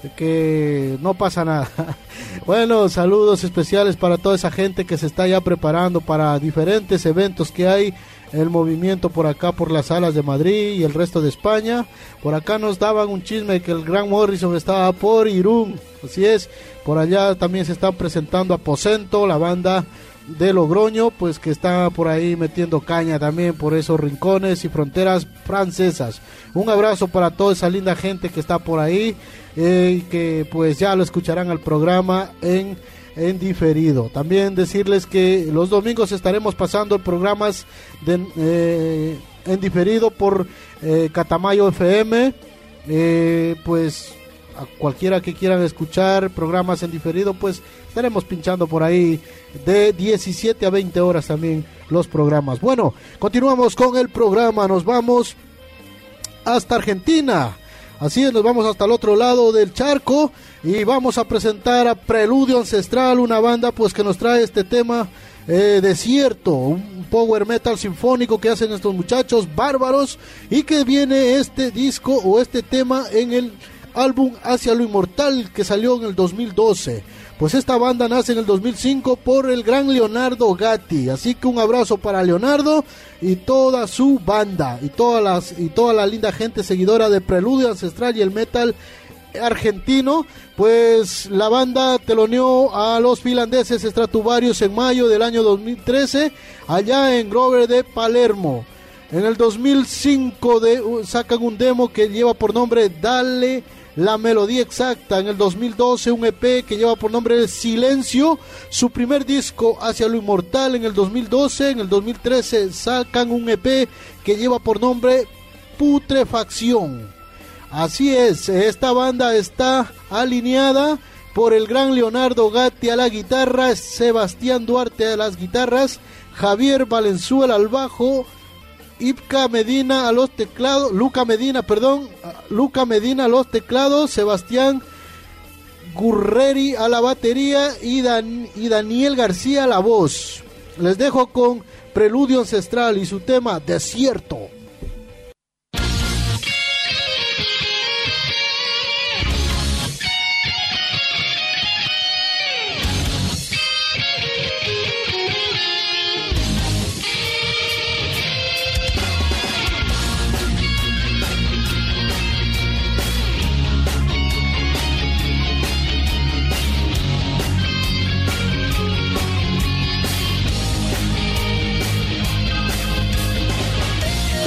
que no pasa nada. Bueno, saludos especiales para toda esa gente que se está ya preparando para diferentes eventos que hay, el movimiento por acá, por las salas de Madrid y el resto de España. Por acá nos daban un chisme que el Gran Morrison estaba por Irún, así es, por allá también se están presentando Aposento, la banda de Logroño, pues que está por ahí metiendo caña también por esos rincones y fronteras francesas. Un abrazo para toda esa linda gente que está por ahí, eh, y que pues ya lo escucharán al programa en, en diferido. También decirles que los domingos estaremos pasando programas de, eh, en diferido por eh, Catamayo F M, eh, pues a cualquiera que quieran escuchar programas en diferido, pues estaremos pinchando por ahí de diecisiete a veinte horas también los programas. Bueno, continuamos con el programa, nos vamos hasta Argentina, así es, nos vamos hasta el otro lado del charco y vamos a presentar a Preludio Ancestral, una banda pues que nos trae este tema eh, Desierto, un power metal sinfónico que hacen estos muchachos bárbaros, y que viene este disco o este tema en el álbum Hacia lo Inmortal, que salió en el dos mil doce. Pues esta banda nace en el dos mil cinco por el gran Leonardo Gatti, así que un abrazo para Leonardo y toda su banda y todas las y toda la linda gente seguidora de Preludio Ancestral y el metal argentino. Pues la banda teloneó a los finlandeses Stratovarius en mayo del año dos mil trece allá en Grover de Palermo. En el dos mil cinco de, uh, sacan un demo que lleva por nombre Dale la melodía exacta. En el dos mil doce un E P que lleva por nombre Silencio, su primer disco Hacia lo Inmortal en el dos mil doce. En el dos mil trece sacan un E P que lleva por nombre Putrefacción. Así es, esta banda está alineada por el gran Leonardo Gatti a la guitarra, Sebastián Duarte a las guitarras, Javier Valenzuela al bajo, Ipka Medina a los teclados, Luca Medina, perdón, Luca Medina a los teclados, Sebastián Gurreri a la batería y, Dan, y Daniel García a la voz. Les dejo con Preludio Ancestral y su tema Desierto. Desierto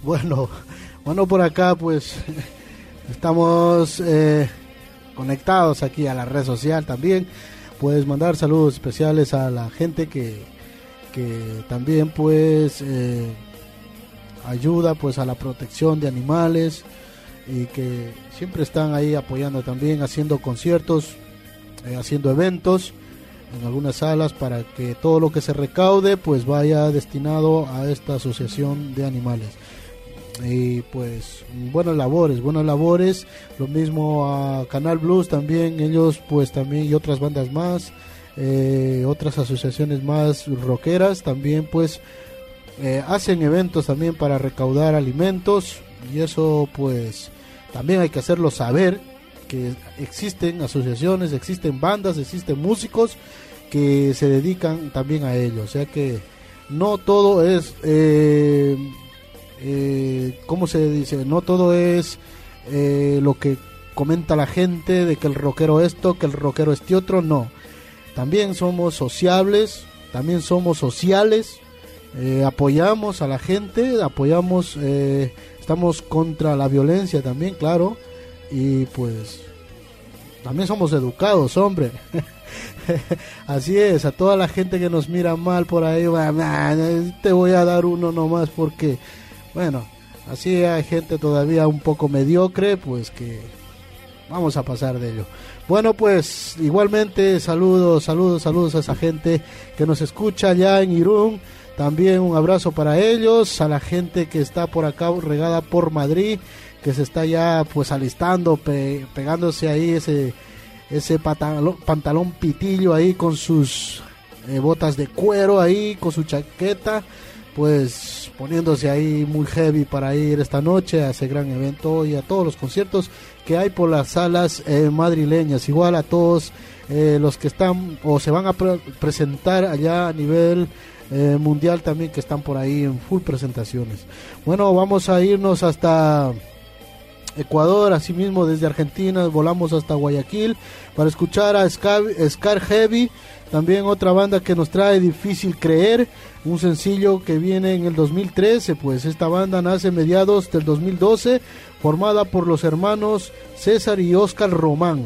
Bueno, bueno por acá pues estamos eh, conectados aquí a la red social también. Puedes mandar saludos especiales a la gente que, que también pues eh, ayuda pues a la protección de animales y que siempre están ahí apoyando también, haciendo conciertos, eh, haciendo eventos en algunas salas para que todo lo que se recaude pues vaya destinado a esta asociación de animales. Y pues buenas labores, buenas labores, lo mismo a Canal Blues también, ellos pues también y otras bandas más, eh, otras asociaciones más rockeras también pues eh, hacen eventos también para recaudar alimentos, y eso pues también hay que hacerlo saber, que existen asociaciones, existen bandas, existen músicos que se dedican también a ello, o sea que no todo es, eh, eh, ¿cómo se dice? No todo es eh, lo que comenta la gente de que el rockero esto, que el rockero este otro, no. También somos sociables, también somos sociales, eh, apoyamos a la gente, apoyamos, eh, estamos contra la violencia también, claro. Y pues también somos educados, hombre. Así es, a toda la gente que nos mira mal por ahí, te voy a dar uno nomás porque, bueno, así hay gente todavía un poco mediocre, pues que vamos a pasar de ello. Bueno, pues igualmente saludos, saludos, saludos a esa gente que nos escucha allá en Irún. También un abrazo para ellos, a la gente que está por acá regada por Madrid, que se está ya pues alistando, pe- pegándose ahí ese ese pantalón, pantalón pitillo ahí con sus eh, botas de cuero ahí, con su chaqueta, pues poniéndose ahí muy heavy para ir esta noche a ese gran evento y a todos los conciertos que hay por las salas eh, madrileñas. Igual a todos eh, los que están o se van a pre- presentar allá a nivel eh, mundial también, que están por ahí en full presentaciones. Bueno, vamos a irnos hasta Ecuador, asimismo desde Argentina volamos hasta Guayaquil para escuchar a Scar, Scar Heavy, también otra banda que nos trae Difícil Creer, un sencillo que viene en el dos mil trece. Pues esta banda nace a mediados del dos mil doce, formada por los hermanos César y Oscar Román.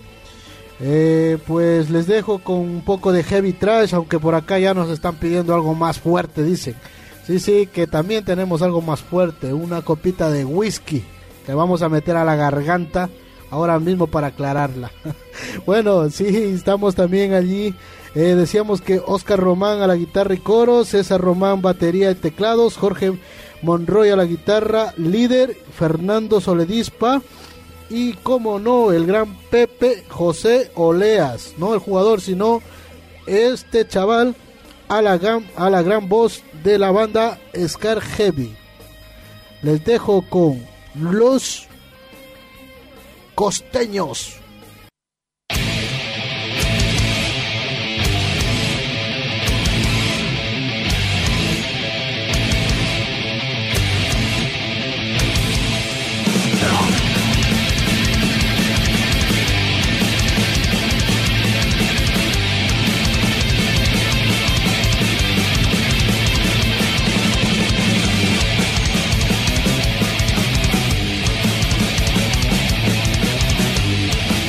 Eh, pues les dejo con un poco de heavy trash, aunque por acá ya nos están pidiendo algo más fuerte, dicen. Sí, sí, que también tenemos algo más fuerte, una copita de whisky que vamos a meter a la garganta ahora mismo para aclararla. Bueno, sí, estamos también allí. Eh, decíamos que Oscar Román a la guitarra y coro, César Román batería y teclados, Jorge Monroy a la guitarra líder, Fernando Soledispa y, como no, el gran Pepe José Oleas, no el jugador, sino este chaval a la gran, a la gran voz de la banda Scar Heavy. Les dejo con Los Costeños. We'll be right back.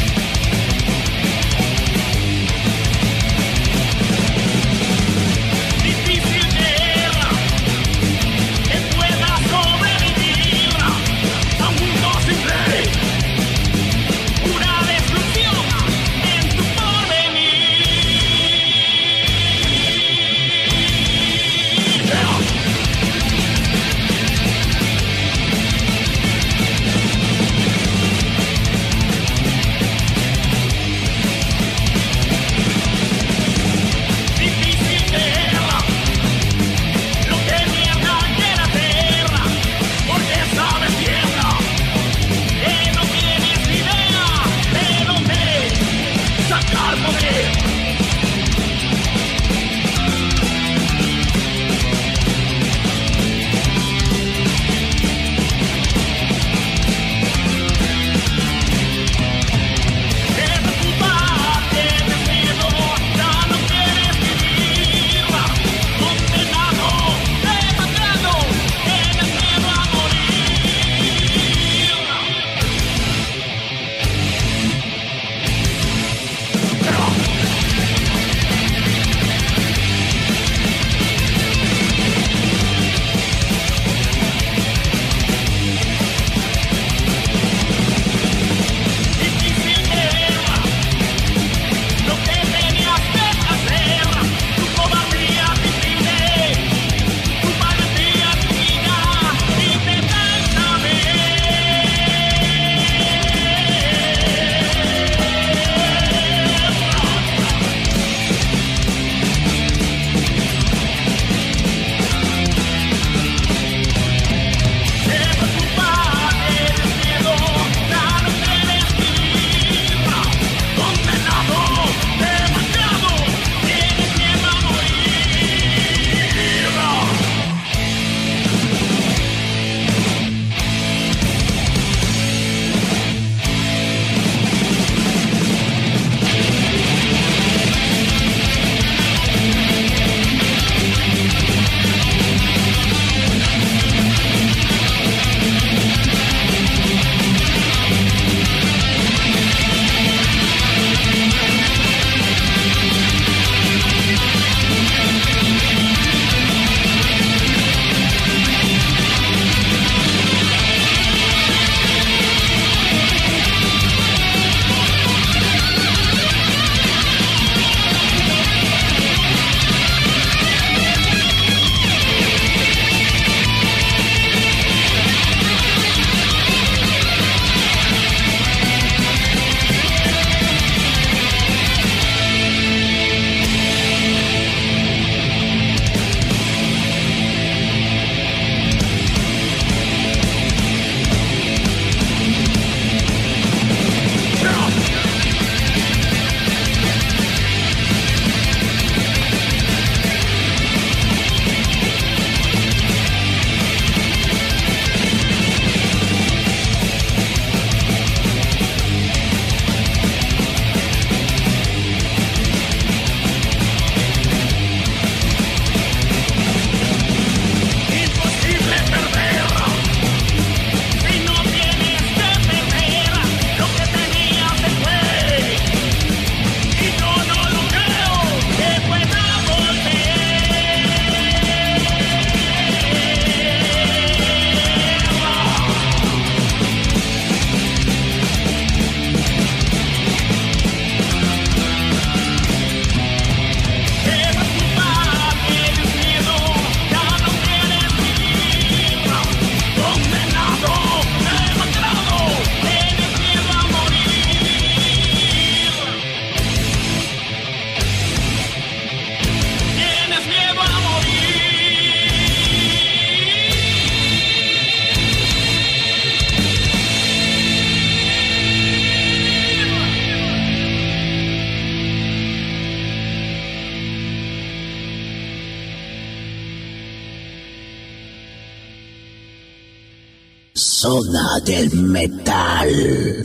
Zona del Metal.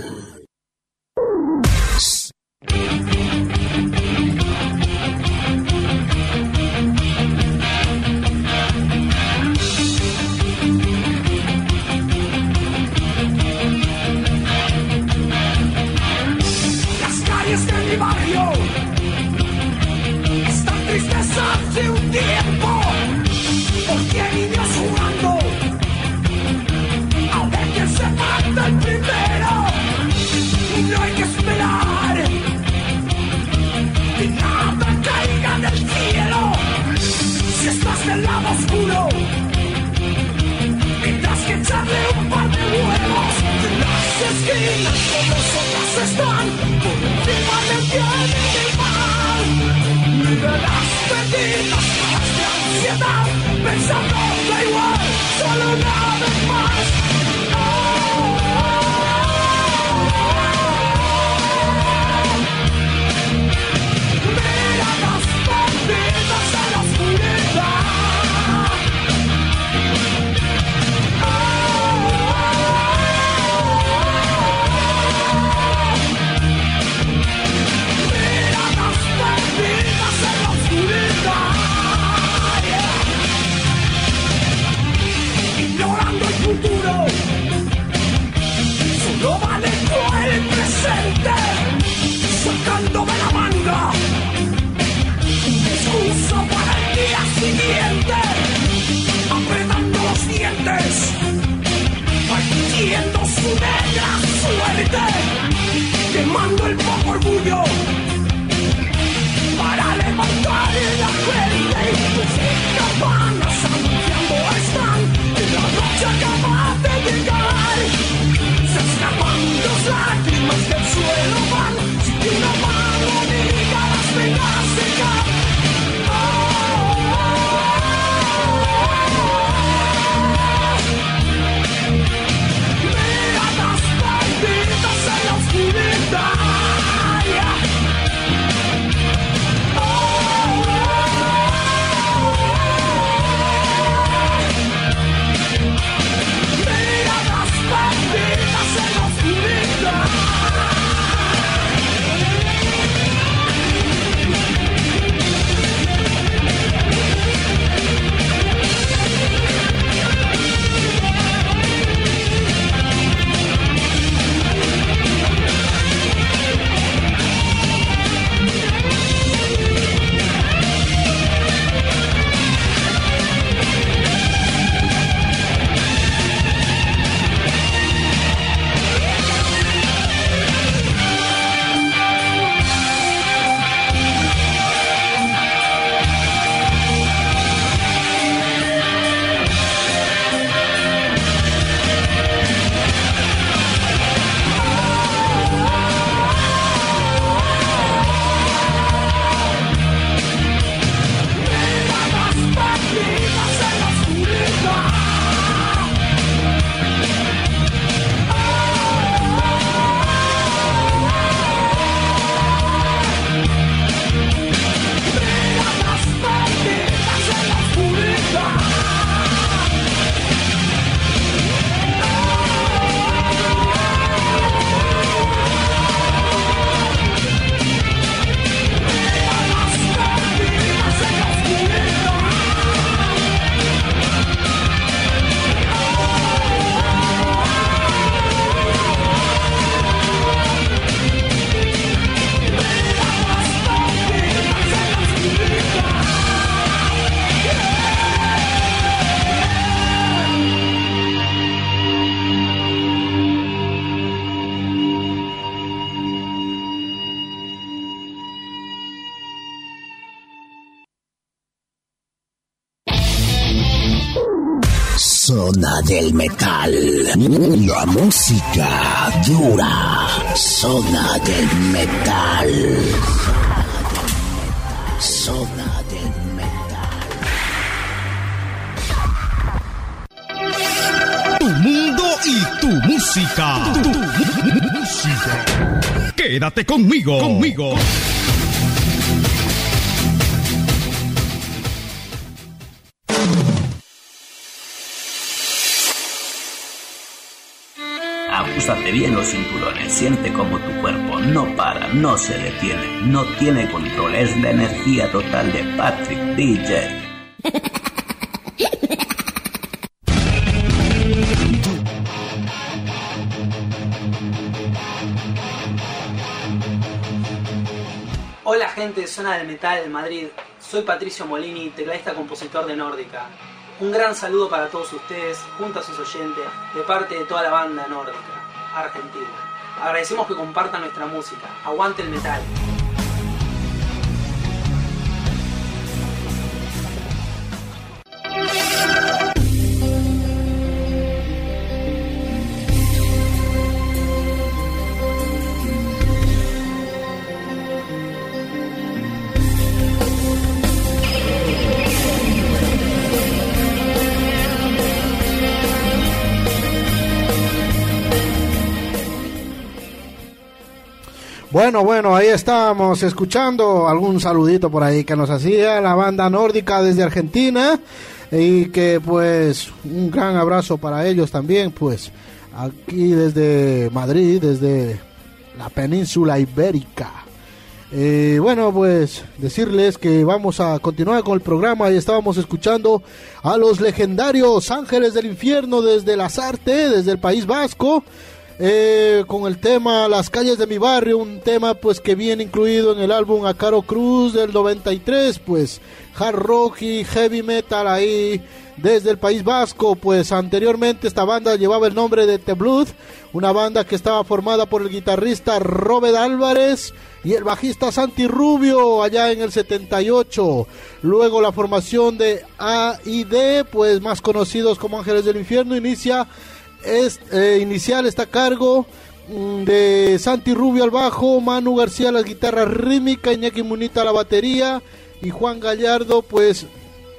Las calles de mi barrio están tristes hace un tiempo, porque hay niños jugando a ver quién se mata el primero. Y no hay que esperar que nada caiga del cielo. Si estás del lado oscuro, tendrás que echarle un par de huevos. En las esquinas todos otras están por encima del bien y del mal. Mira las perdidas caras de ansiedad, pensando da igual, solo una vez más. Mira las perdidas en la oscuridad. Ignorando el futuro, solo vale con el presente, sacándome la manga, una excusa para el día siguiente, apretando los dientes, partiendo su negra suerte, quemando el poco orgullo para levantar la frente. Y tus campanas anunciando están que la noche acaba de llegar. Se escapan dos lágrimas del suelo van, sin que una mano amiga las venga a secar. Miradas perdidas en la oscuridad. Zona del Metal. La música dura. Zona del Metal. Zona del Metal. Tu mundo y tu música. Tu, tu, tu música. Quédate conmigo. Conmigo. abróchate bien los cinturones, siente como tu cuerpo no para, no se detiene, no tiene control, es la energía total de Patrick D J. Hola gente de Zona del Metal en Madrid, soy Patricio Molini, tecladista compositor de Nórdica. Un gran saludo para todos ustedes, junto a sus oyentes, de parte de toda la banda Nórdica, Argentina. Agradecemos que compartan nuestra música. Aguante el metal. Bueno, bueno, ahí estábamos escuchando algún saludito por ahí que nos hacía la banda Nórdica desde Argentina, y que pues un gran abrazo para ellos también, pues aquí desde Madrid, desde la península ibérica. Eh, bueno, pues decirles que vamos a continuar con el programa y estábamos escuchando a los legendarios Ángeles del Infierno desde Lasarte, desde el País Vasco. Eh, con el tema Las calles de mi barrio, un tema pues que viene incluido en el álbum A Caro Cruz del noventa y tres, pues hard rock y heavy metal ahí desde el País Vasco. Pues anteriormente esta banda llevaba el nombre de The Blood, una banda que estaba formada por el guitarrista Robert Álvarez y el bajista Santi Rubio allá en el setenta y ocho. Luego la formación de A y D, pues más conocidos como Ángeles del Infierno, inicia Es, eh, inicial está a cargo mm, de Santi Rubio al bajo, Manu García a la guitarra rítmica, Iñaki Munita a la batería y Juan Gallardo pues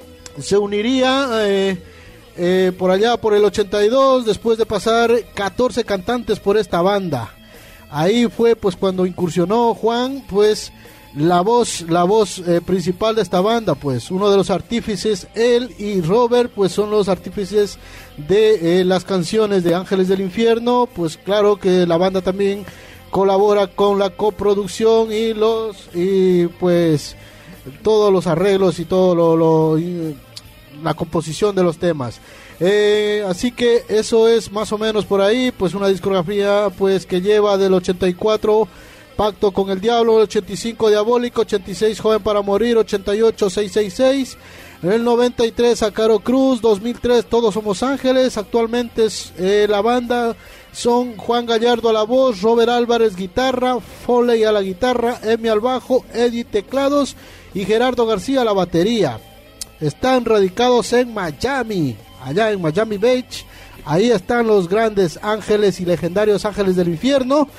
se uniría eh, eh, por allá por el ochenta y dos, después de pasar catorce cantantes por esta banda. Ahí fue pues cuando incursionó Juan, pues la voz, la voz eh, principal de esta banda, pues uno de los artífices, él y Robert, pues son los artífices de eh, las canciones de Ángeles del Infierno. Pues claro que la banda también colabora con la coproducción y los y pues todos los arreglos y todo lo, lo y, la composición de los temas. Eh, así que eso es más o menos por ahí, pues una discografía pues que lleva del ochenta y cuatro Pacto con el Diablo, ochenta y cinco Diabólico, ochenta y seis Joven para Morir, ochenta y ocho seiscientos sesenta y seis, en el noventa y tres A Caro Cruz, dos mil tres Todos Somos Ángeles. Actualmente eh, la banda son Juan Gallardo a la voz, Robert Álvarez guitarra, Foley a la guitarra, Emi al bajo, Eddie teclados y Gerardo García a la batería. Están radicados en Miami, allá en Miami Beach. Ahí están los grandes ángeles y legendarios Ángeles del Infierno.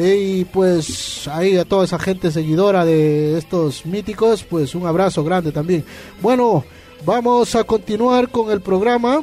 Y pues ahí a toda esa gente seguidora de estos míticos, pues un abrazo grande también. Bueno, vamos a continuar con el programa.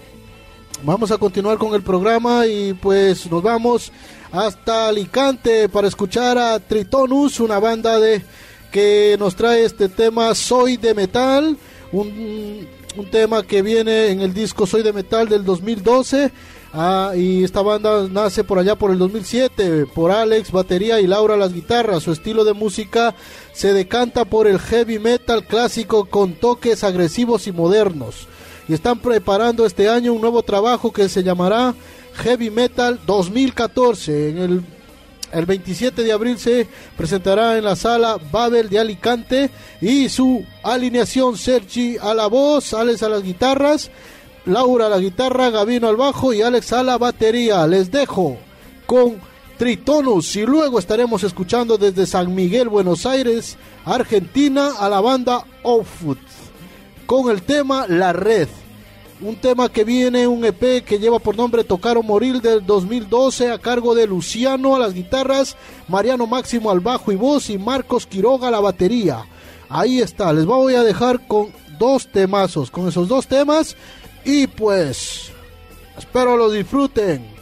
Vamos a continuar con el programa y pues nos vamos hasta Alicante para escuchar a Tritonus, una banda de que nos trae este tema Soy de Metal, un, un tema que viene en el disco Soy de Metal del dos mil doce. Ah, y esta banda nace por allá por el dos mil siete, por Alex batería y Laura las guitarras. Su estilo de música se decanta por el heavy metal clásico con toques agresivos y modernos. Y están preparando este año un nuevo trabajo que se llamará Heavy Metal dos mil catorce. En el, el veintisiete de abril se presentará en la sala Babel de Alicante y su alineación: Sergi a la voz, Alex a las guitarras, Laura a la guitarra, Gabino al bajo y Alex a la batería. Les dejo con Tritonus y luego estaremos escuchando desde San Miguel, Buenos Aires, Argentina, a la banda Outfoot con el tema La Red, un tema que viene, un E P que lleva por nombre Tocar o Morir del dos mil doce, a cargo de Luciano a las guitarras, Mariano Máximo al bajo y voz y Marcos Quiroga a la batería. Ahí está, les voy a dejar con dos temazos, con esos dos temas. Y pues, espero lo disfruten.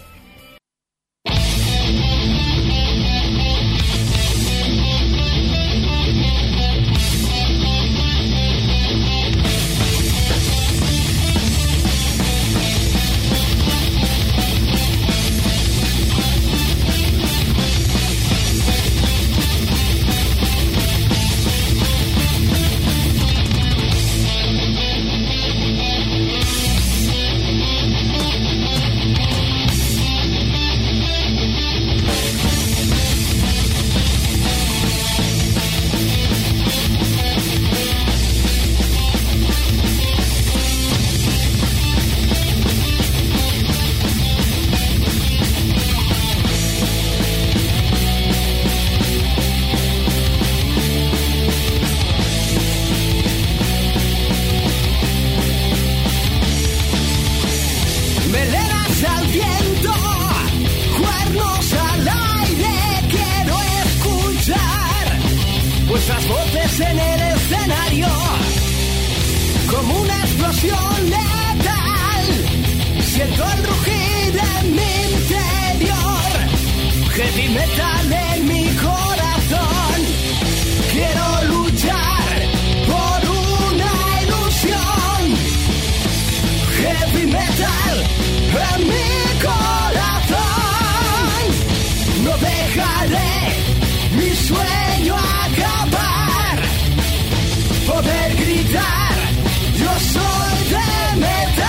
como una explosión letal. Siento el rugir en mi interior, heavy metal en mi corazón. Quiero luchar por una ilusión, heavy metal en mi corazón. No dejaré mi sueño acabar, poder gritar, yo soy de metal.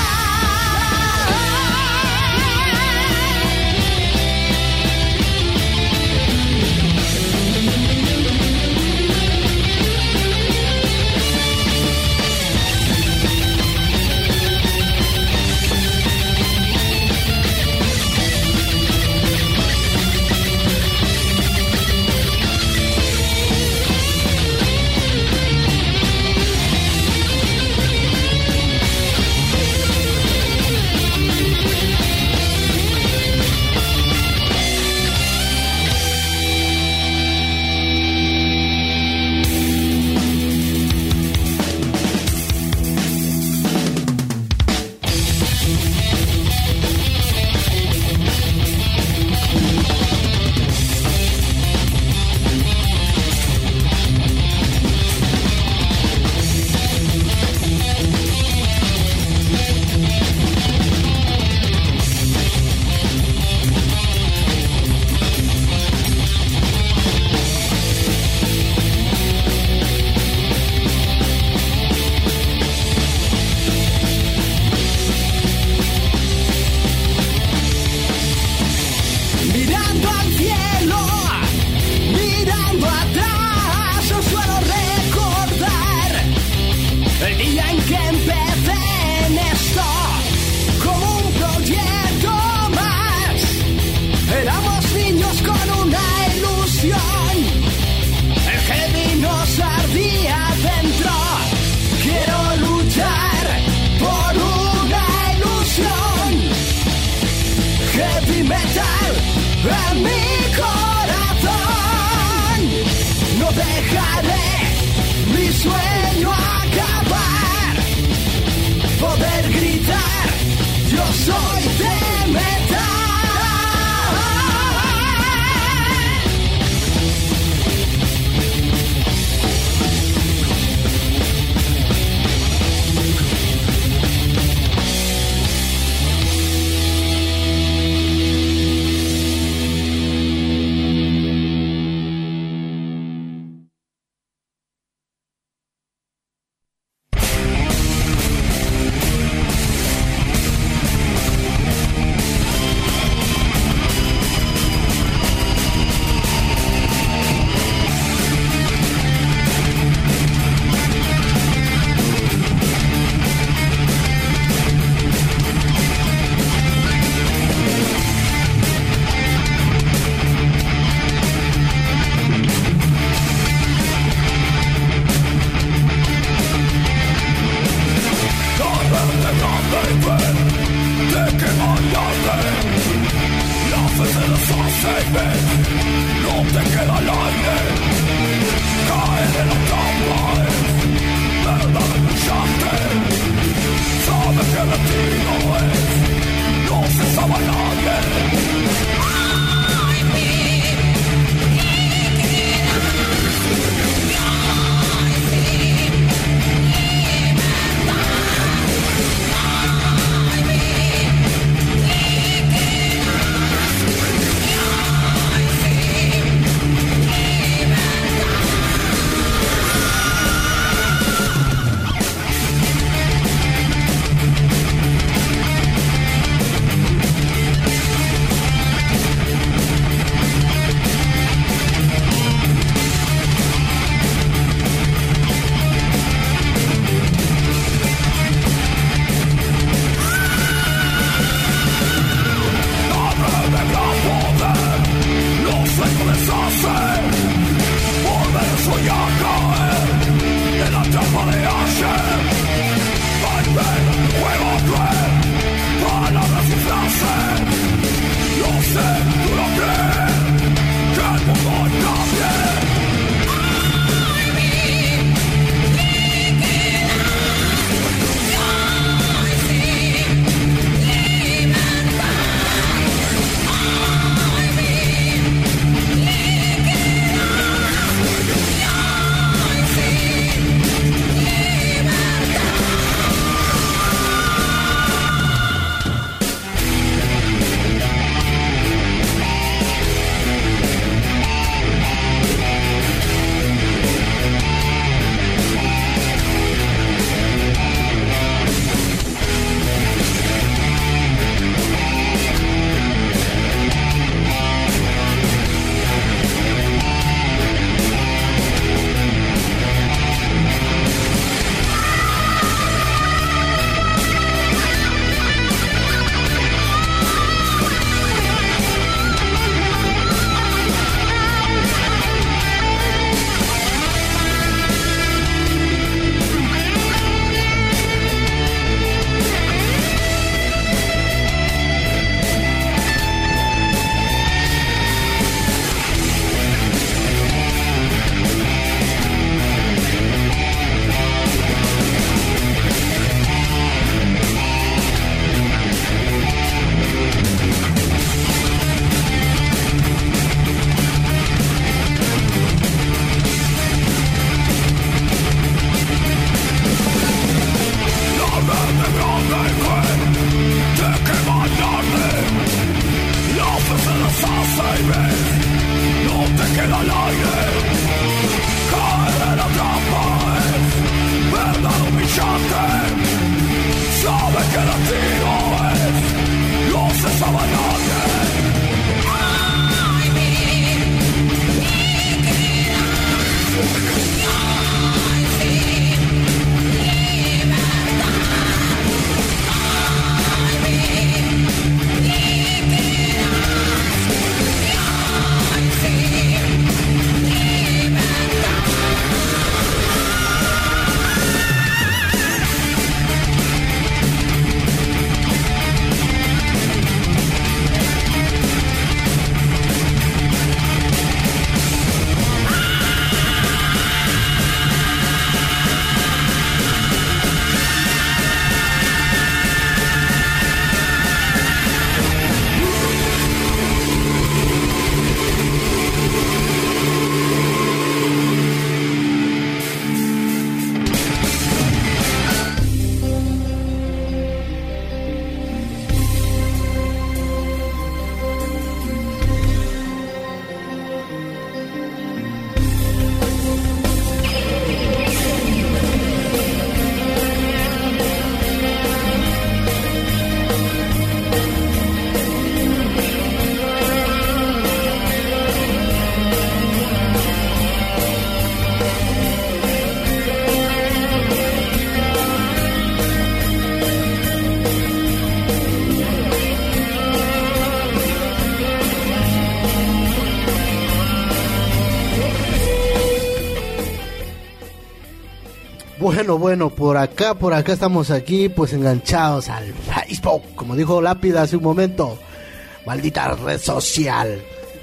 Bueno, bueno, por acá, por acá estamos aquí, pues enganchados al Facebook, como dijo Lápida hace un momento. Maldita red social.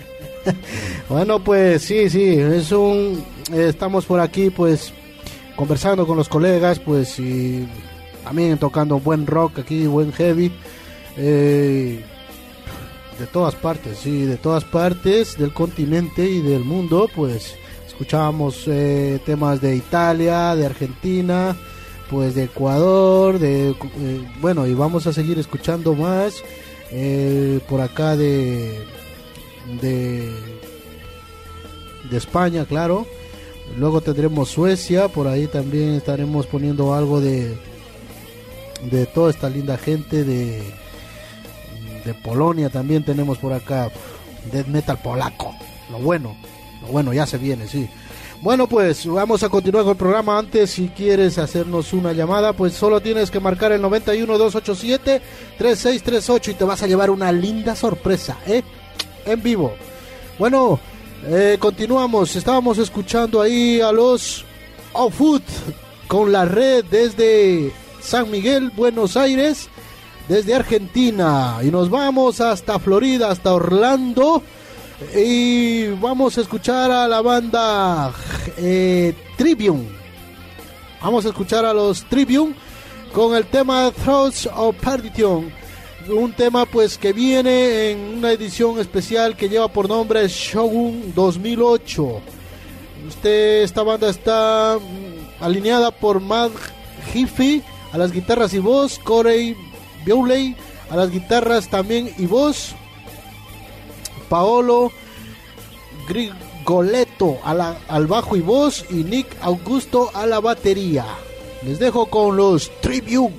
Bueno, pues sí, sí, es un... Eh, estamos por aquí, pues, conversando con los colegas, pues, y también tocando buen rock aquí, buen heavy. Eh, de todas partes, sí, de todas partes del continente y del mundo, pues... Escuchábamos eh, temas de Italia, de Argentina, pues de Ecuador, de eh, bueno, y vamos a seguir escuchando más eh, por acá de, de de España, claro. Luego tendremos Suecia, por ahí también estaremos poniendo algo de de toda esta linda gente de de Polonia, también tenemos por acá death metal polaco, lo bueno. Bueno, ya se viene, sí. Bueno, pues vamos a continuar con el programa. Antes, si quieres hacernos una llamada, pues solo tienes que marcar el noventa y uno, dos ochenta y siete, treinta y seis treinta y ocho y te vas a llevar una linda sorpresa, ¿eh? En vivo. Bueno, eh, continuamos. Estábamos escuchando ahí a los Off Food con la red desde San Miguel, Buenos Aires, desde Argentina. Y nos vamos hasta Florida, hasta Orlando. Y vamos a escuchar a la banda eh, Trivium. Vamos a escuchar a los Trivium con el tema Thoughts of Perdition. Un tema pues que viene en una edición especial que lleva por nombre Shogun dos mil ocho. Este, esta banda está alineada por Matt Heafy a las guitarras y voz, Corey Bewley a las guitarras también y voz, Paolo Grigoletto a la, al bajo y voz y Nick Augusto a la batería. Les dejo con los Trivium.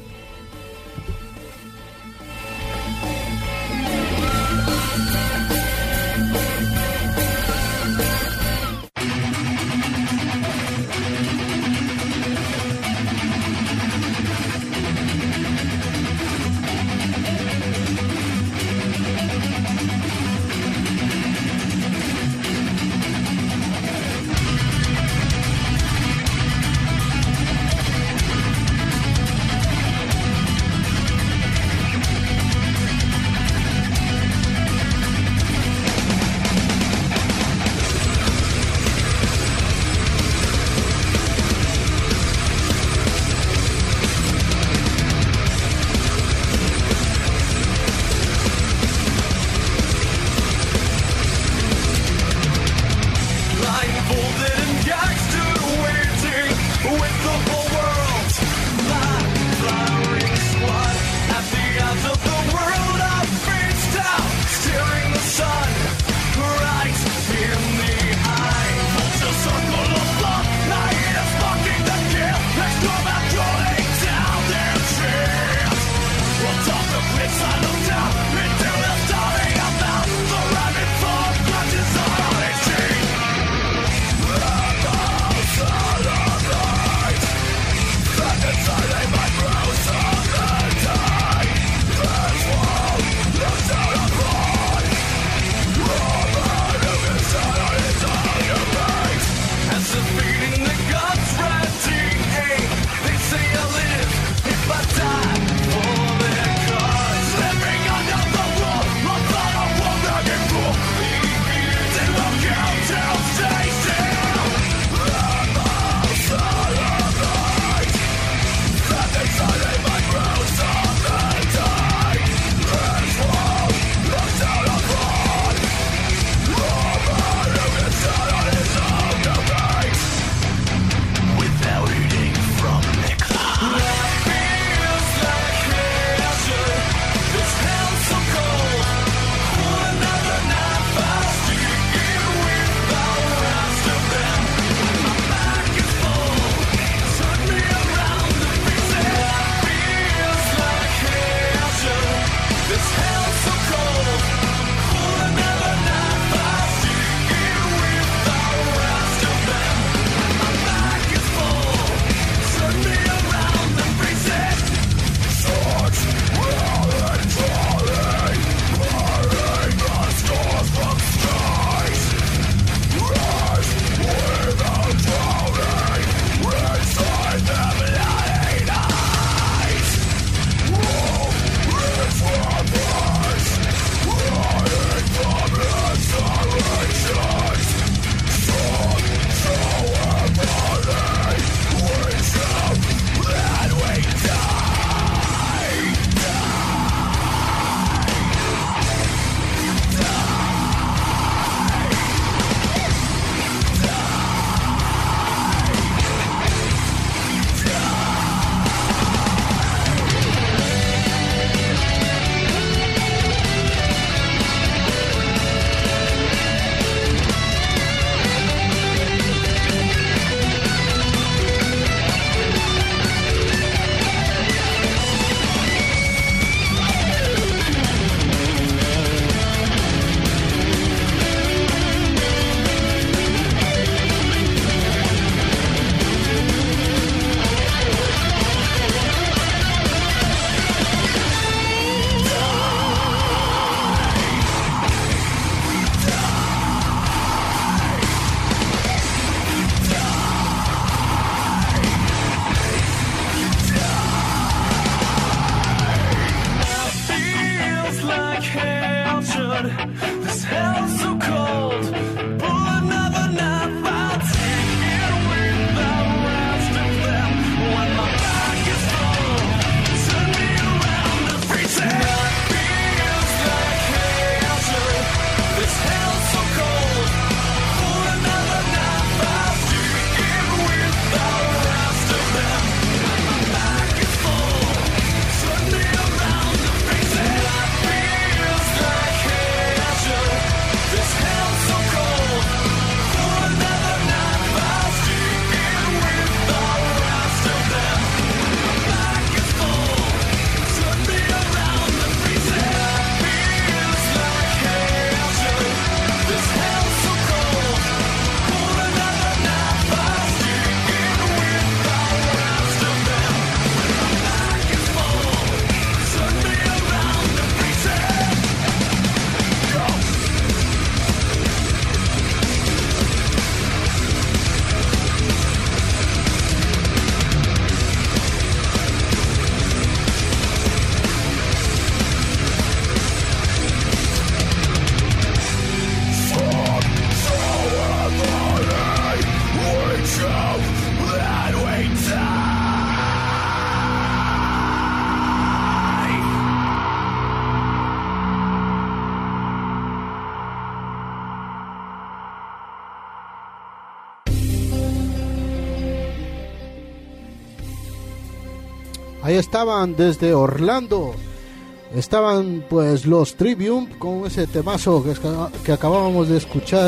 Ahí estaban desde Orlando. Estaban pues los Trivium con ese temazo que, que acabábamos de escuchar.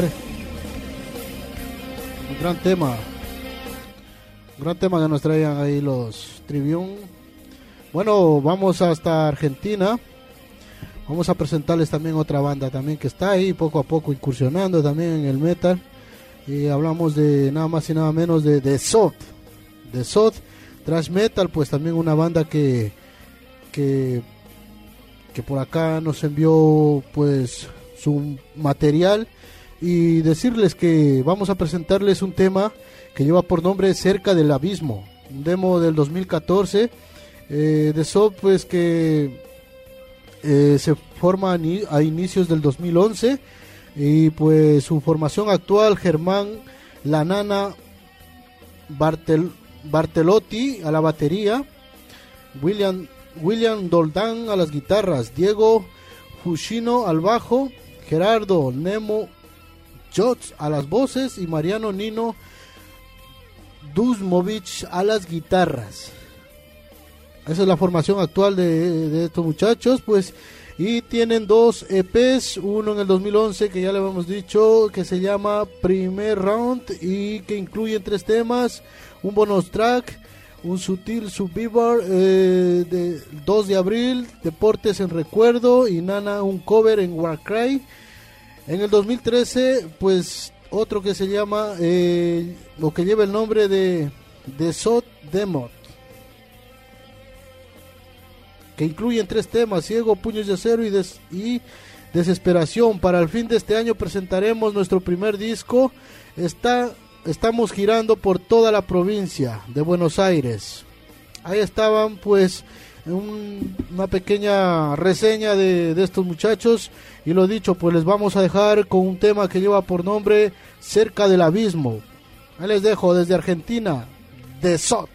Un gran tema. Un gran tema que nos traían ahí los Trivium. Bueno, vamos hasta Argentina. Vamos a presentarles también otra banda también que está ahí poco a poco incursionando también en el metal. Y hablamos de nada más y nada menos de The Sod. The Sod, thrash metal, pues también una banda que que que por acá nos envió pues su material, y decirles que vamos a presentarles un tema que lleva por nombre Cerca del Abismo, un demo del dos mil catorce. eh, The Sod pues que eh, se forma a inicios del dos mil once, y pues su formación actual: Germán La Nana Bartel, Bartelotti a la batería, William William Doldán a las guitarras, Diego Fushino al bajo, Gerardo Nemo Jots a las voces y Mariano Nino Duzmovich a las guitarras. Esa es la formación actual de, de estos muchachos, pues, y tienen dos E Pes, uno en el dos mil once que ya le habíamos dicho que se llama Primer Round y que incluye tres temas, un bonus track, un Sutil Survivor, eh, de dos de abril, Deportes en Recuerdo, y Nana, un cover en Warcry. En el dos mil trece, pues otro que se llama, eh, lo que lleva el nombre de The Sod Demo, que incluyen tres temas: Ciego, Puños de Acero y, des- y Desesperación. Para el fin de este año presentaremos nuestro primer disco. Está... Estamos girando por toda la provincia de Buenos Aires. Ahí estaban pues un, una pequeña reseña de, de estos muchachos. Y lo dicho, pues les vamos a dejar con un tema que lleva por nombre Cerca del Abismo. Ahí les dejo desde Argentina, The Sod.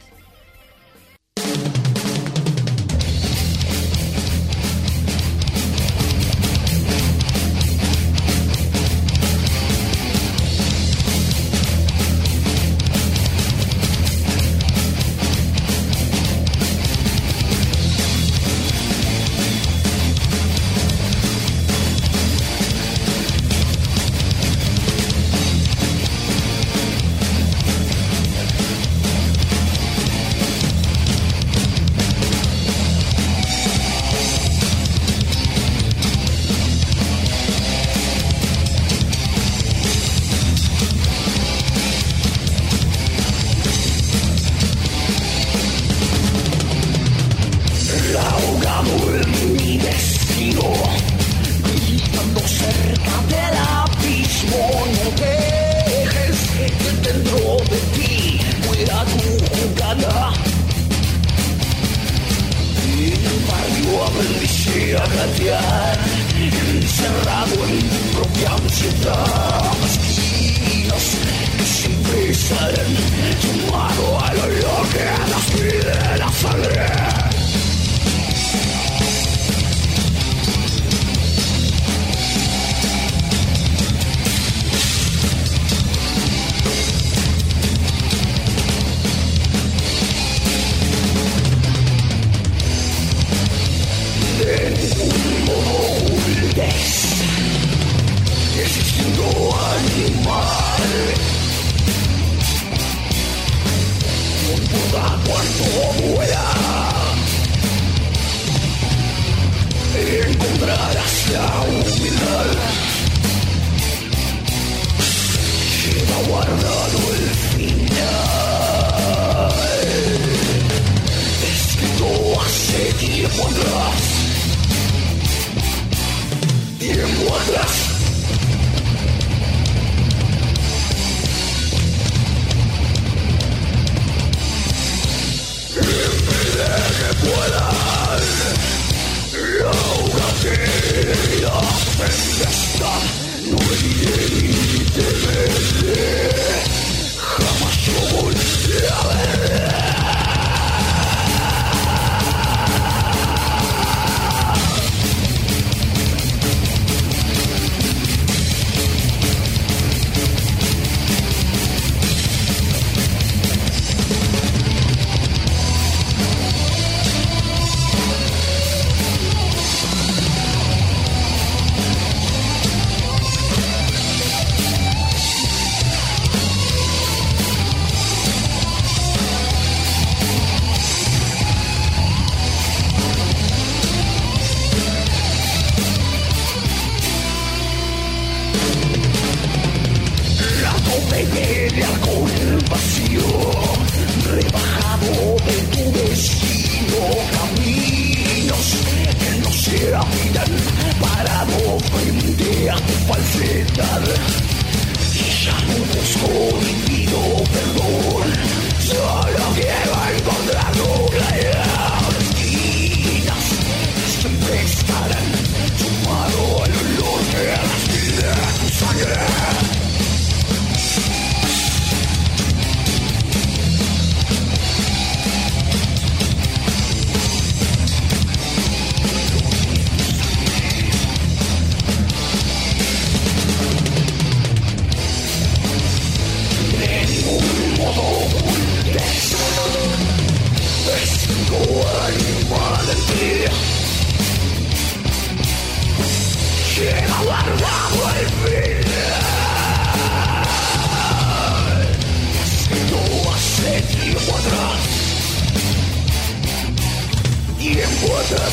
de tu destino, caminos que no se habitan para no frente a tu falsedad. Y ya no busco ni pido perdón, solo quiero encontrar tu claridad. Esquinas siempre estarán sumado al olor que respira tu sangre. Llega guardado el final. No hace tiempo atrás, tiempo atrás.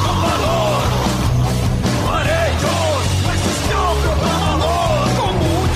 Con mucho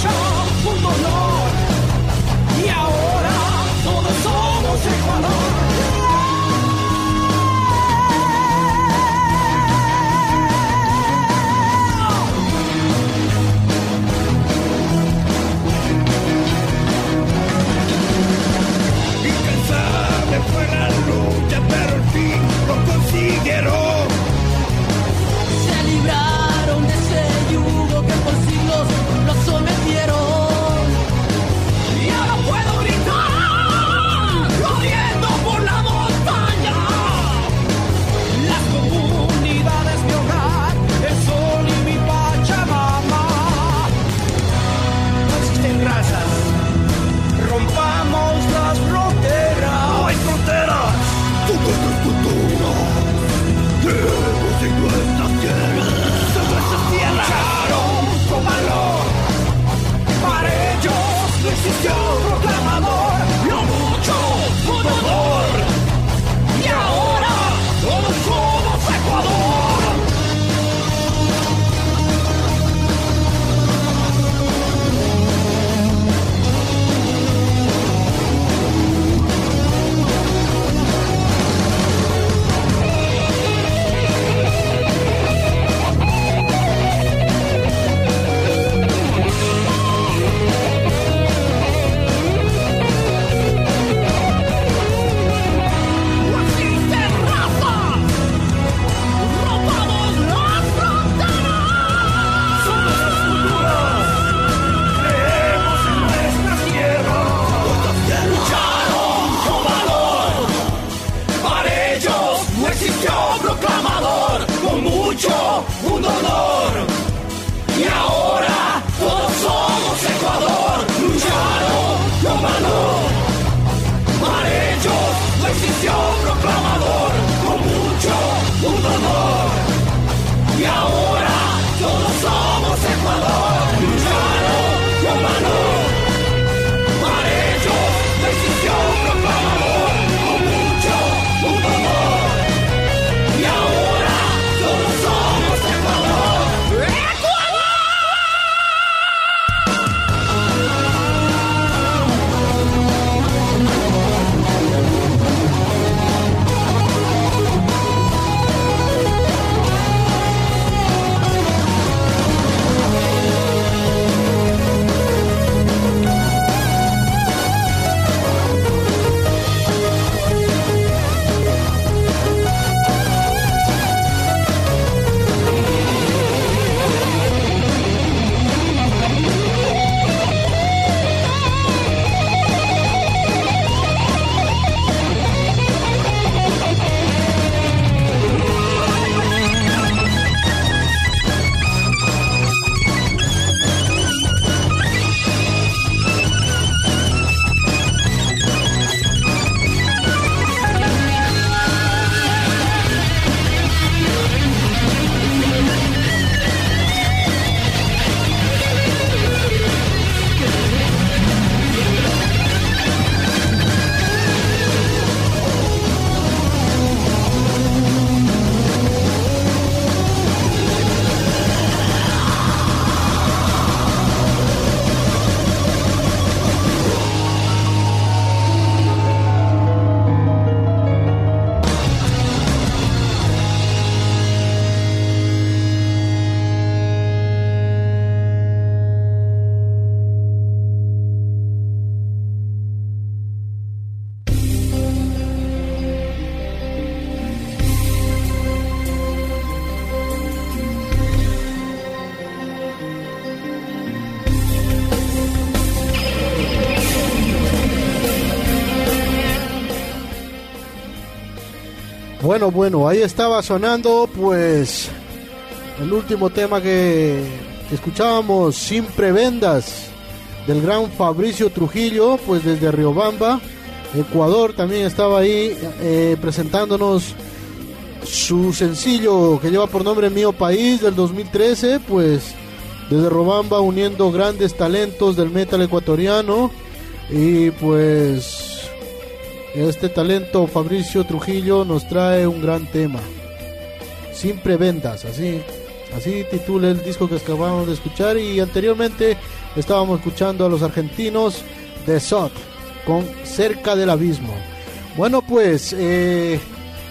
Bueno, bueno, ahí estaba sonando pues el último tema que, que escuchábamos, Sin Prebendas, del gran Fabricio Trujillo, pues desde Riobamba, Ecuador. También estaba ahí eh, presentándonos su sencillo que lleva por nombre Mío País del dos mil trece, pues desde Riobamba, uniendo grandes talentos del metal ecuatoriano. Y pues este talento Fabricio Trujillo nos trae un gran tema, Sin Prebendas, así así titula el disco que acabamos de escuchar. Y anteriormente estábamos escuchando a los argentinos de S O T con Cerca del Abismo. Bueno, pues eh,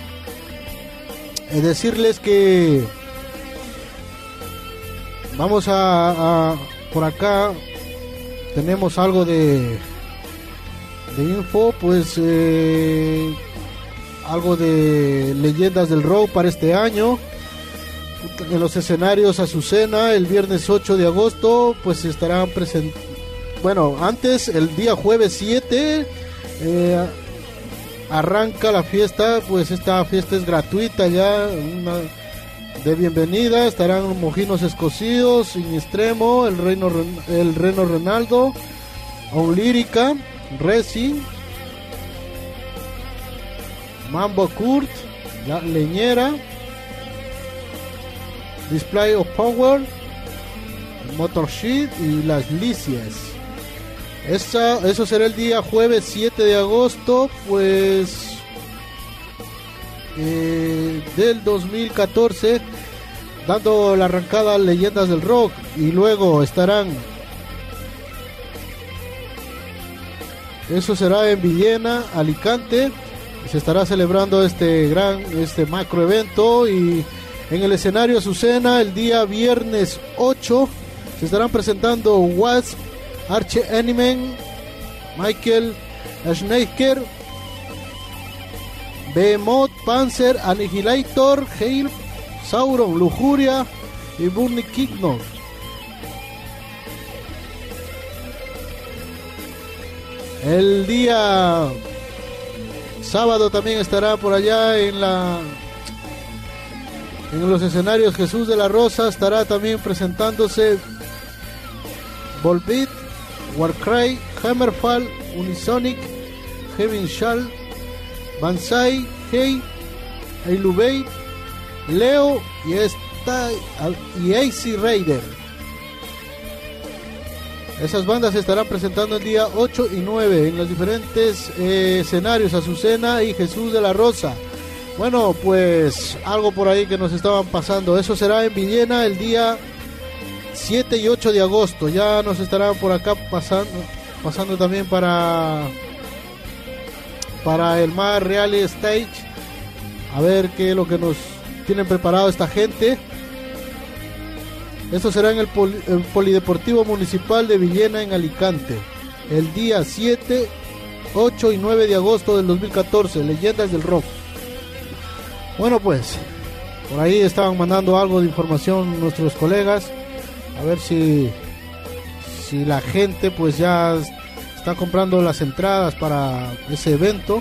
eh, decirles que vamos a, a por acá tenemos algo de de info, pues eh, algo de leyendas del rock para este año. En los escenarios Azucena el viernes ocho de agosto pues estarán presentes. Bueno, antes el día jueves siete eh, arranca la fiesta, pues esta fiesta es gratuita ya, una de bienvenida. Estarán Mojinos Escocidos, Sin Extremo, el Reino el Reno Renaldo, Aulírica, Resi, Mambo Kurt, La Leñera, Display of Power, Motorshit y Las Licias. Esa, eso será el día jueves siete de agosto, pues eh, del dos mil catorce, dando la arrancada a Leyendas del Rock. Y luego estarán, eso será en Villena, Alicante. Se estará celebrando este gran, este macro evento. Y en el escenario Azucena el día viernes ocho se estarán presentando Wasp, Arch Enemy, Michael Schneider, Behemoth, Panzer, Annihilator, Hail, Sauron, Lujuria y Burning Kingdom. El día sábado también estará por allá en la en los escenarios Jesús de la Rosa. Estará también presentándose Volbeat, Warcry, Hammerfall, Unisonic, Heaven Shall, Banzai, Hey, Ailubei, Leo y, esta, y A C Raider. Esas bandas se estarán presentando el día ocho y nueve en los diferentes eh, escenarios Azucena y Jesús de la Rosa. Bueno, pues algo por ahí que nos estaban pasando. Eso será en Villena el día siete y ocho de agosto. Ya nos estarán por acá pasando pasando también para para el Mar Real Stage. A ver qué es lo que nos tienen preparado esta gente. Esto será en el, Poli, el Polideportivo Municipal de Villena en Alicante el día siete, ocho y nueve de agosto del dos mil catorce. Leyendas del Rock. Bueno, pues por ahí estaban mandando algo de información nuestros colegas. A ver si si la gente pues ya está comprando las entradas para ese evento.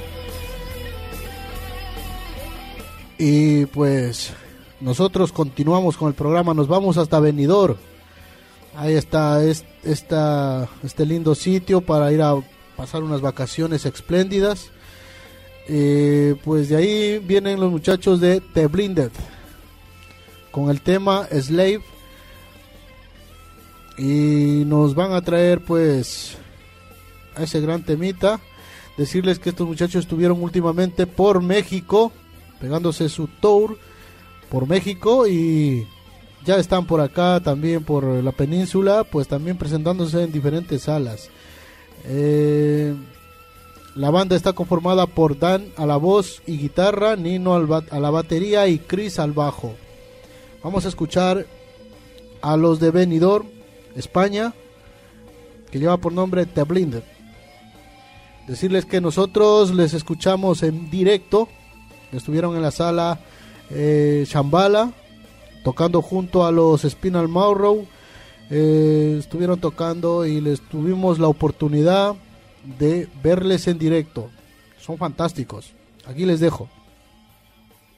Y pues nosotros continuamos con el programa. Nos vamos hasta Benidorm. Ahí está es, esta, este lindo sitio para ir a pasar unas vacaciones espléndidas. Eh, pues de ahí vienen los muchachos de The Blinded con el tema Slave. Y nos van a traer pues a ese gran temita. Decirles que estos muchachos estuvieron últimamente por México, pegándose su tour por México, y ya están por acá también por la península, pues también presentándose en diferentes salas. Eh, la banda está conformada por Dan a la voz y guitarra, Nino al ba- a la batería y Chris al bajo. Vamos a escuchar a los de Benidorm, España, que lleva por nombre The Blinded. Decirles que nosotros les escuchamos en directo. Estuvieron en la sala eh, Shambhala, tocando junto a los Spinal Marrow. Eh, estuvieron tocando y les tuvimos la oportunidad de verles en directo. Son fantásticos. Aquí les dejo.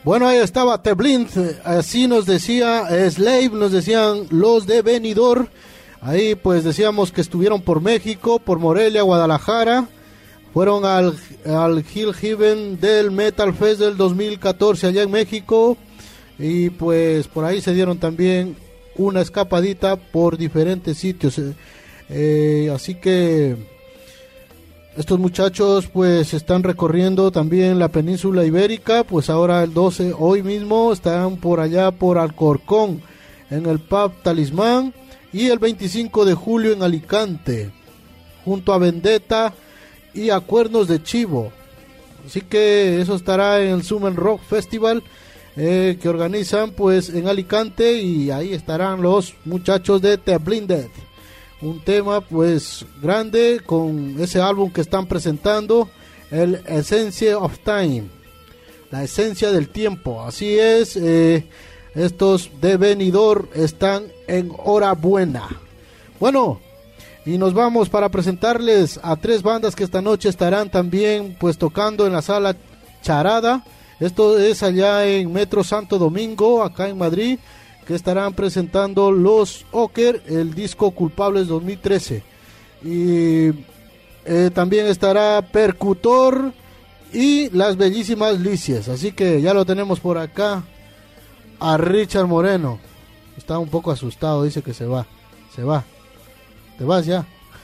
Bueno, ahí estaba The Blind, así nos decía Slave, nos decían los de Benidorm. Ahí pues decíamos que estuvieron por México, por Morelia, Guadalajara. Fueron al, al Hill Heaven del Metal Fest del dos mil catorce allá en México. Y pues por ahí se dieron también una escapadita por diferentes sitios. Eh, así que estos muchachos pues están recorriendo también la península ibérica. Pues ahora el doce, hoy mismo, están por allá por Alcorcón, en el pub Talismán. Y el veinticinco de julio en Alicante, junto a Vendetta y a Cuernos de Chivo. Así que eso estará en el Summon Rock Festival eh, que organizan pues en Alicante, y ahí estarán los muchachos de The Blinded. Un tema pues grande con ese álbum que están presentando, el Essence of Time, la esencia del tiempo. Así es, eh, estos de Benidorm están en hora buena. Bueno, y nos vamos para presentarles a tres bandas que esta noche estarán también pues tocando en la sala Charada. Esto es allá en Metro Santo Domingo, acá en Madrid, que estarán presentando Los Oker, el disco Culpables dos mil trece. Y eh, también estará Percutor y Las Bellísimas Licias. Así que ya lo tenemos por acá a Richard Moreno. Está un poco asustado, dice que se va. Se va. ¿Te vas ya?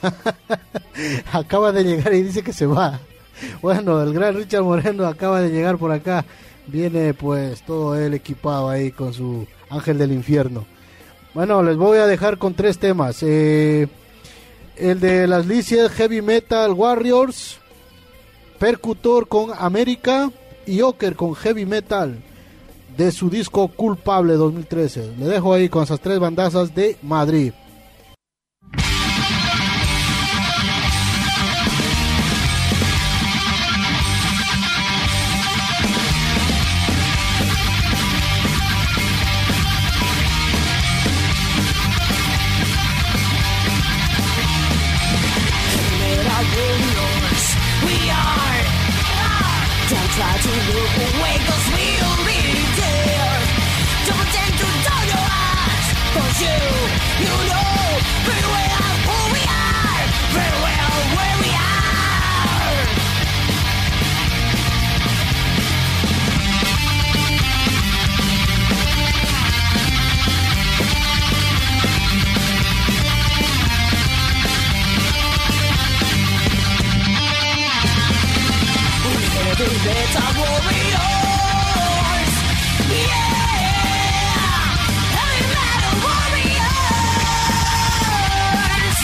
Acaba de llegar y dice que se va. Bueno, el gran Richard Moreno acaba de llegar por acá. Viene pues todo él equipado ahí con su Ángel del Infierno. Bueno, les voy a dejar con tres temas. Eh, el de Las Licias, Heavy Metal Warriors. Percutor con América. Y Oker con Heavy Metal, de su disco Culpable dos mil trece. Le dejo ahí con esas tres bandazas de Madrid. Try to look away, cause we'll be there. Don't pretend to turn your eyes, cause you, you know very well who we are, very well where we are. Metal warriors, yeah, heavy metal warriors.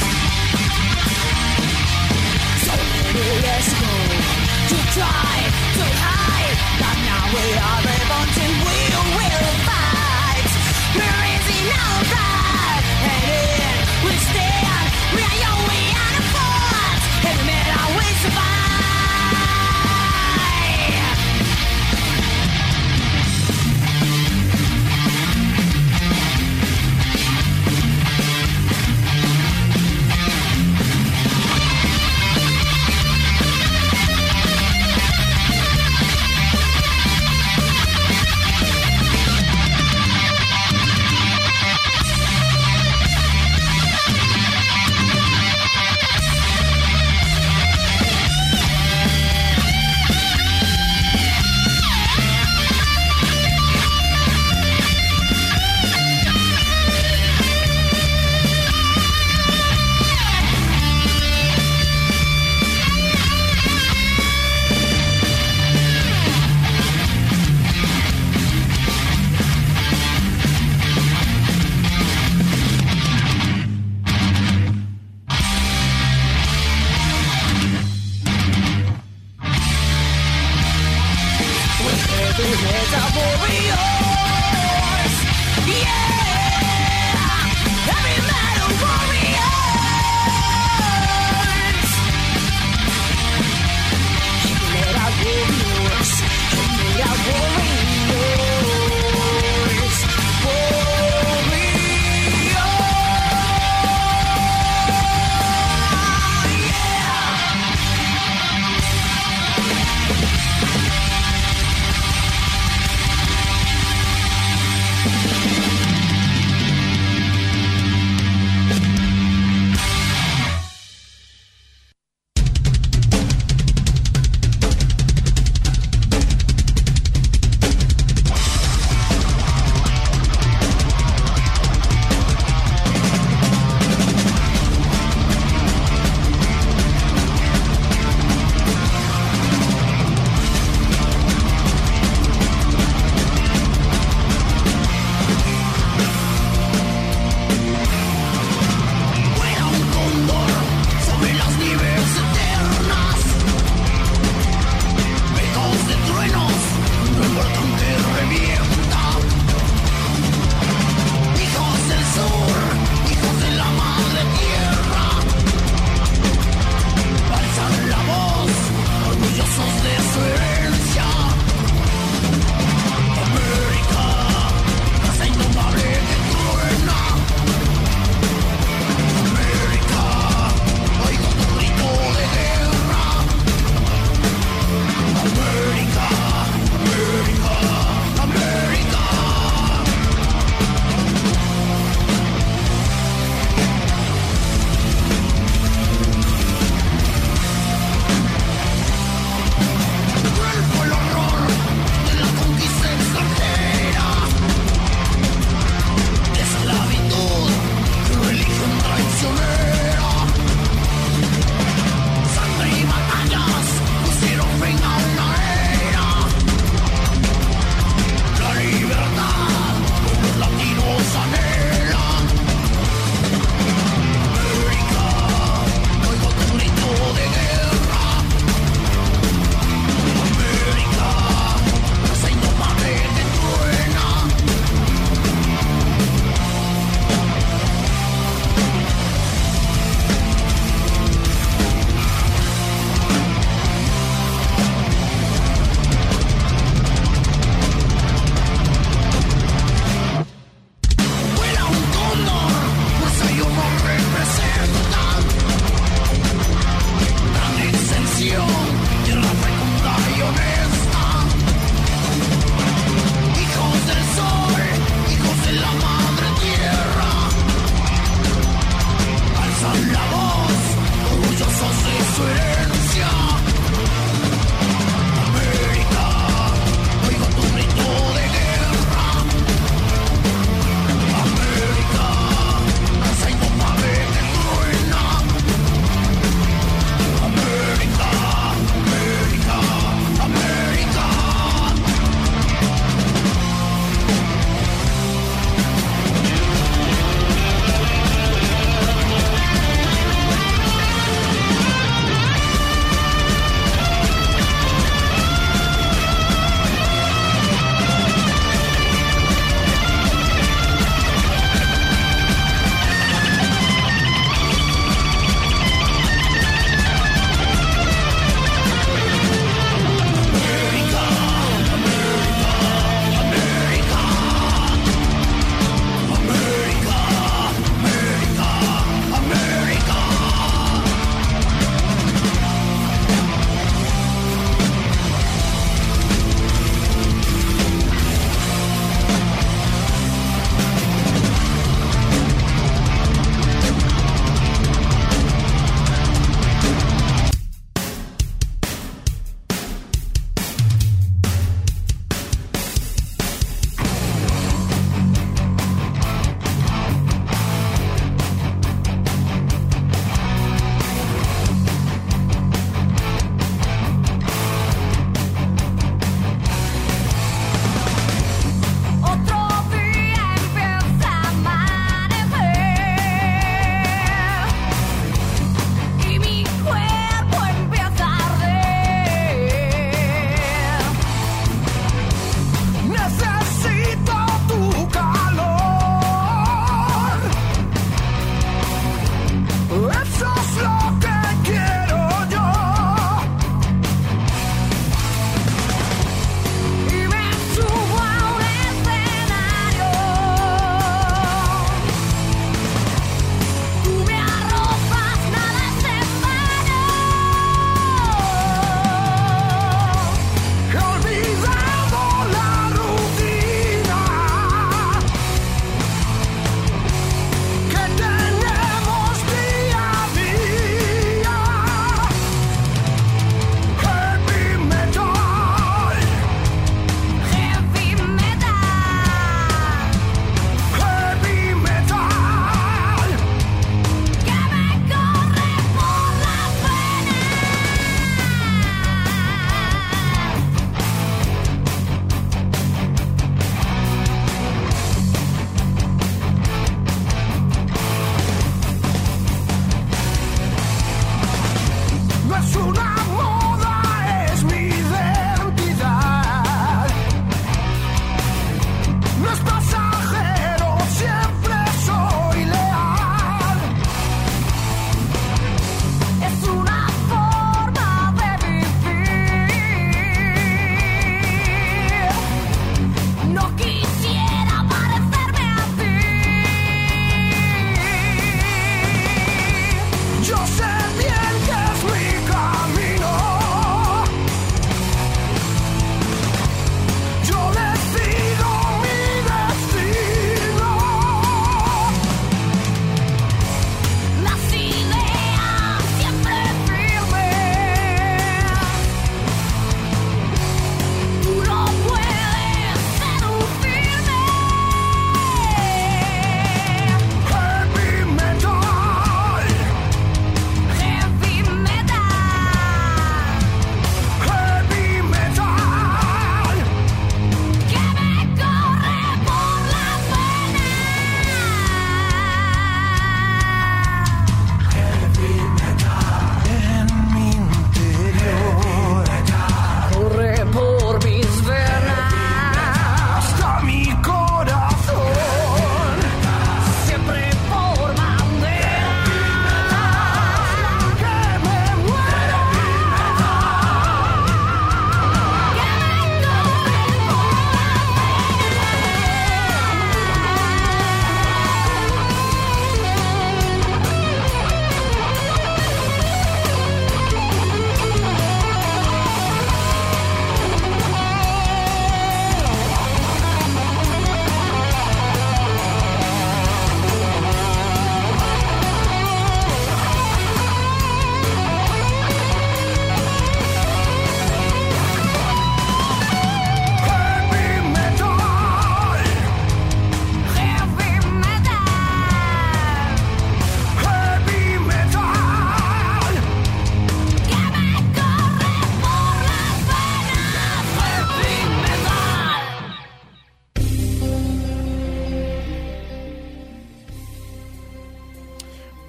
So many years ago, to try to hide, but now we are reborn and we will fight. We're raising our pride, and in we stand. We are young, we are the force. Heavy metal, we survive.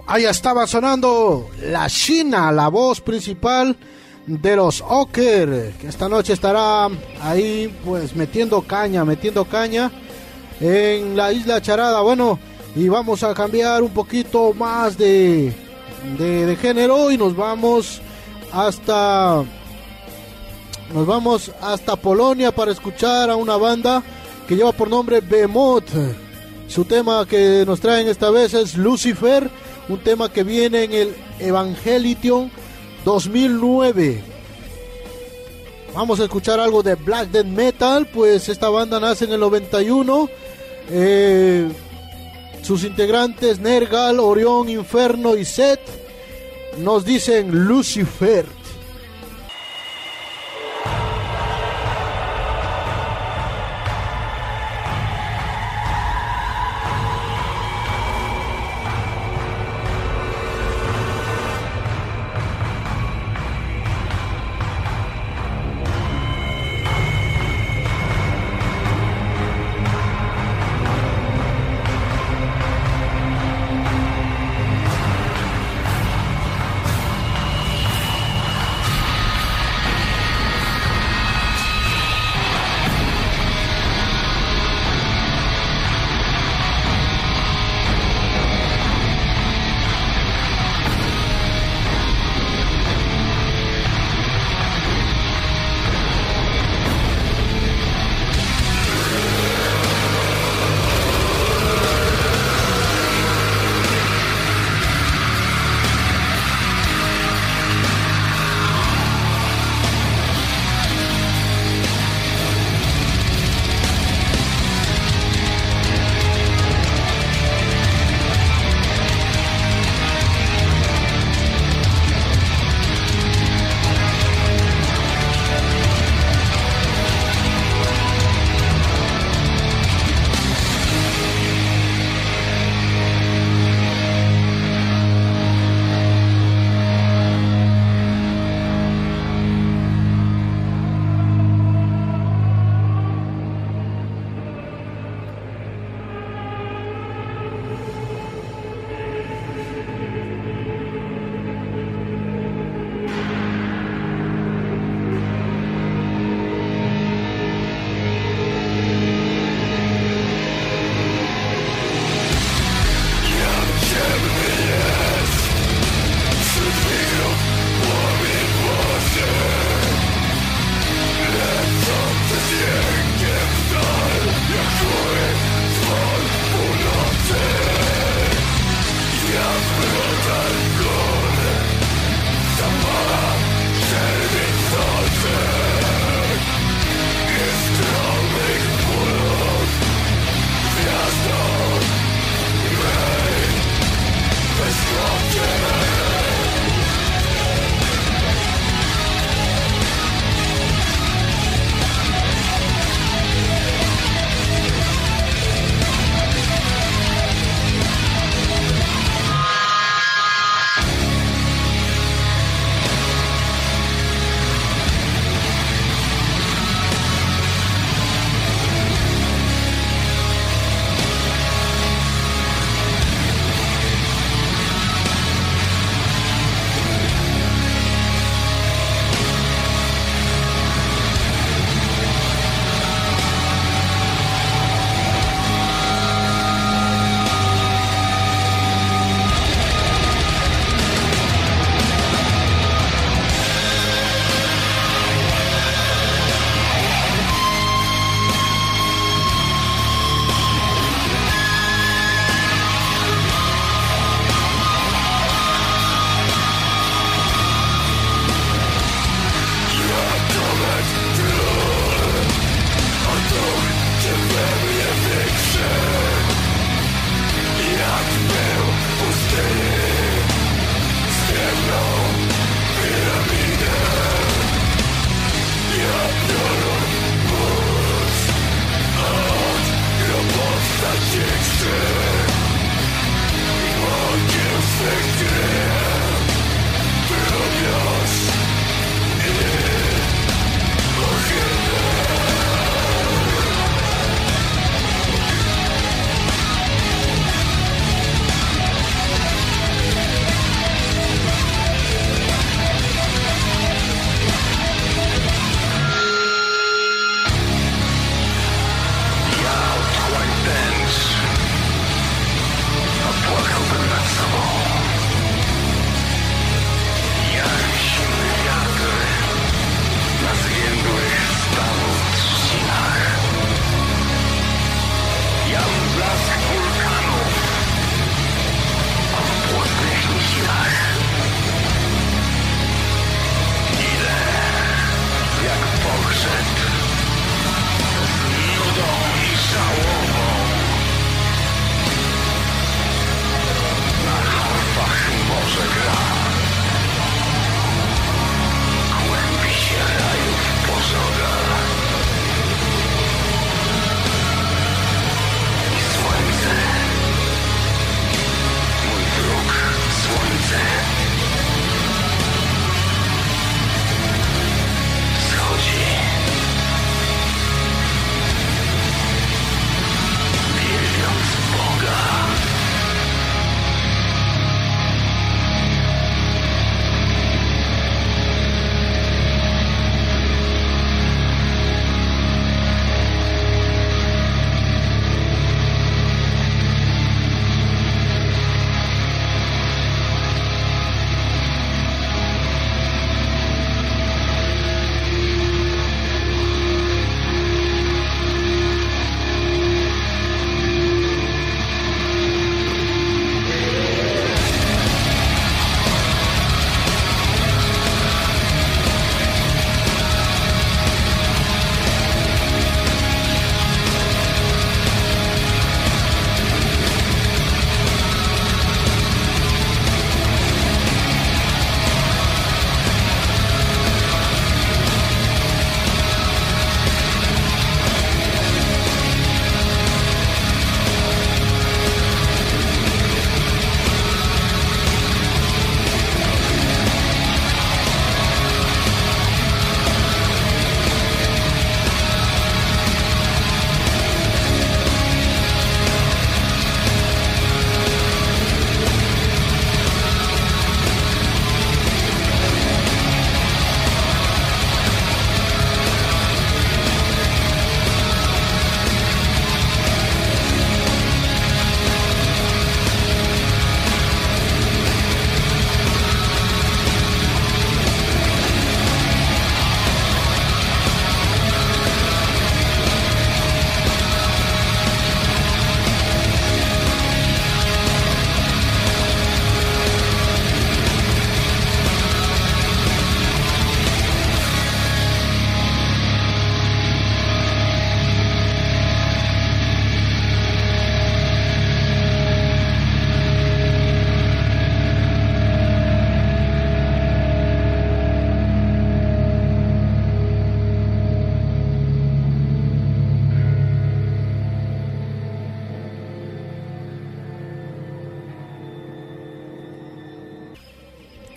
Ahí estaba sonando la China, la voz principal de los Oker, que esta noche estará ahí pues metiendo caña, metiendo caña en la Isla Charada. Bueno, y vamos a cambiar un poquito más de, de, de género y nos vamos hasta nos vamos hasta Polonia para escuchar a una banda que lleva por nombre Behemoth. Su tema que nos traen esta vez es Lucifer, un tema que viene en el Evangelion dos mil nueve. Vamos a escuchar algo de Black Death Metal, pues esta banda nace en el noventa y uno. Eh, sus integrantes Nergal, Orión, Inferno y Set nos dicen Lucifer.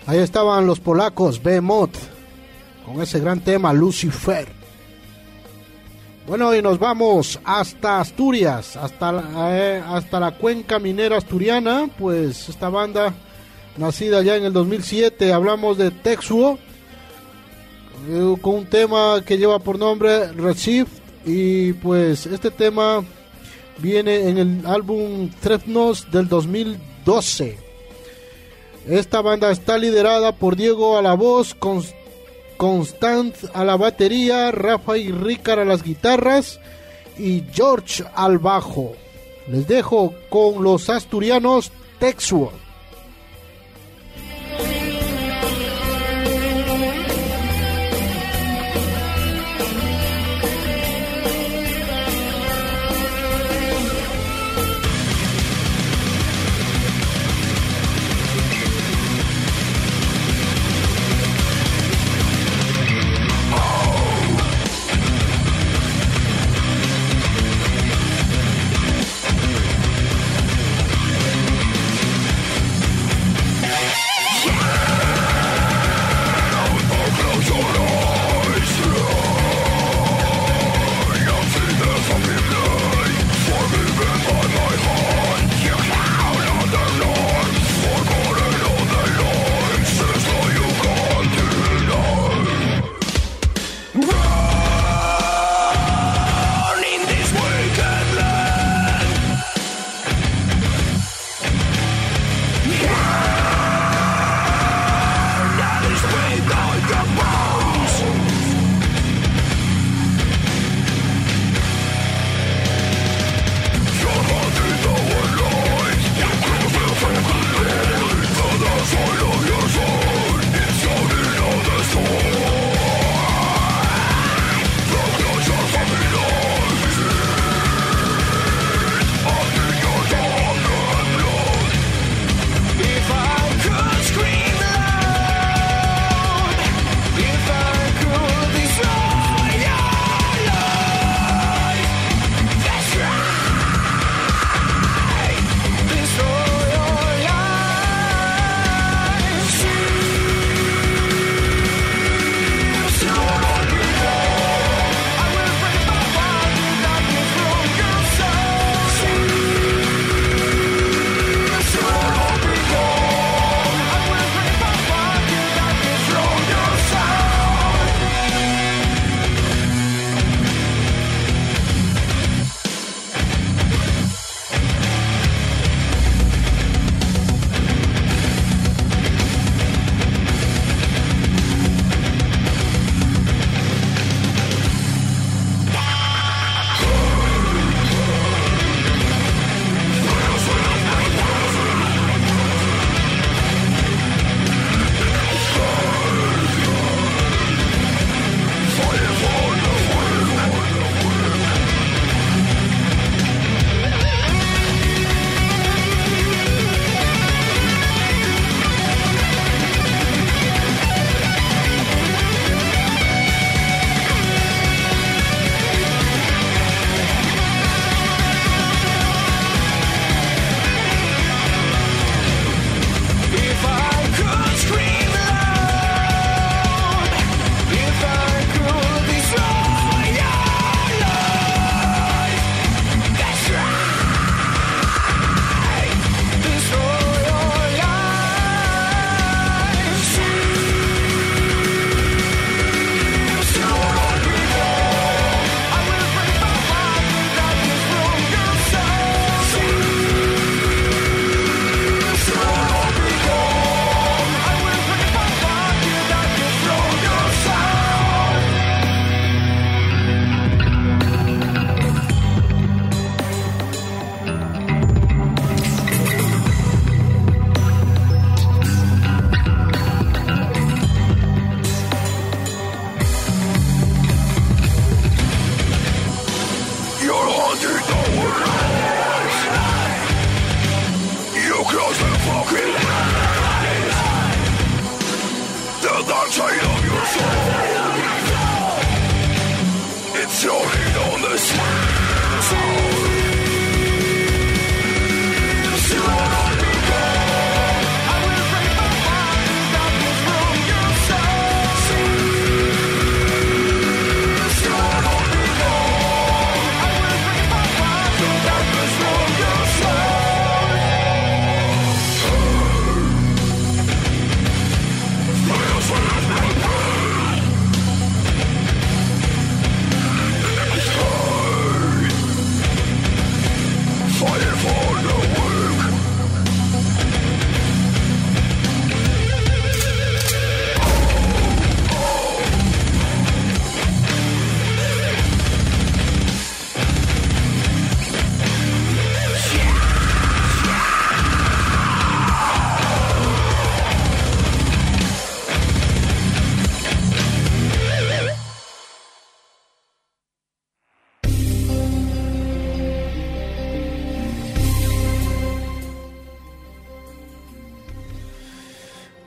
Ahí estaban los polacos, Behemoth, con ese gran tema, Lucifer. Bueno, y nos vamos hasta Asturias, hasta la, eh, hasta la cuenca minera asturiana. Pues esta banda, nacida ya en el dos mil siete, hablamos de Texuo, eh, con un tema que lleva por nombre Receive. Y pues este tema viene en el álbum Threatnos del dos mil doce. Esta banda está liderada por Diego a la voz, Const- Constant a la batería, Rafa y Ricard a las guitarras y George al bajo. Les dejo con los asturianos Texuo.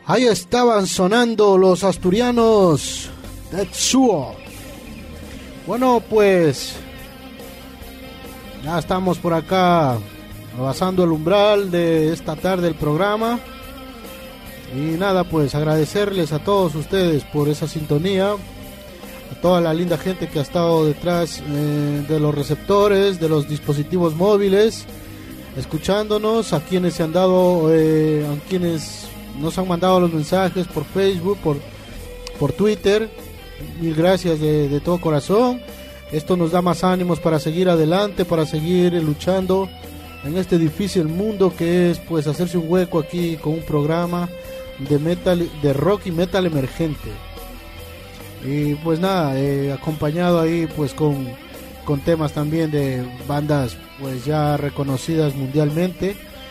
Ahí estaban sonando los asturianos Tetsuo. Bueno, pues ya estamos por acá rebasando el umbral de esta tarde del programa. Y nada, pues agradecerles a todos ustedes por esa sintonía, a toda la linda gente que ha estado detrás eh, de los receptores, de los dispositivos móviles, escuchándonos, a quienes se han dado, eh, a quienes nos han mandado los mensajes por Facebook, por, por Twitter. Mil gracias de, de todo corazón. Esto nos da más ánimos para seguir adelante, para seguir luchando en este difícil mundo que es pues hacerse un hueco aquí con un programa de metal, de rock y metal emergente. Y pues nada, eh, acompañado ahí pues con, con temas también de bandas pues ya reconocidas mundialmente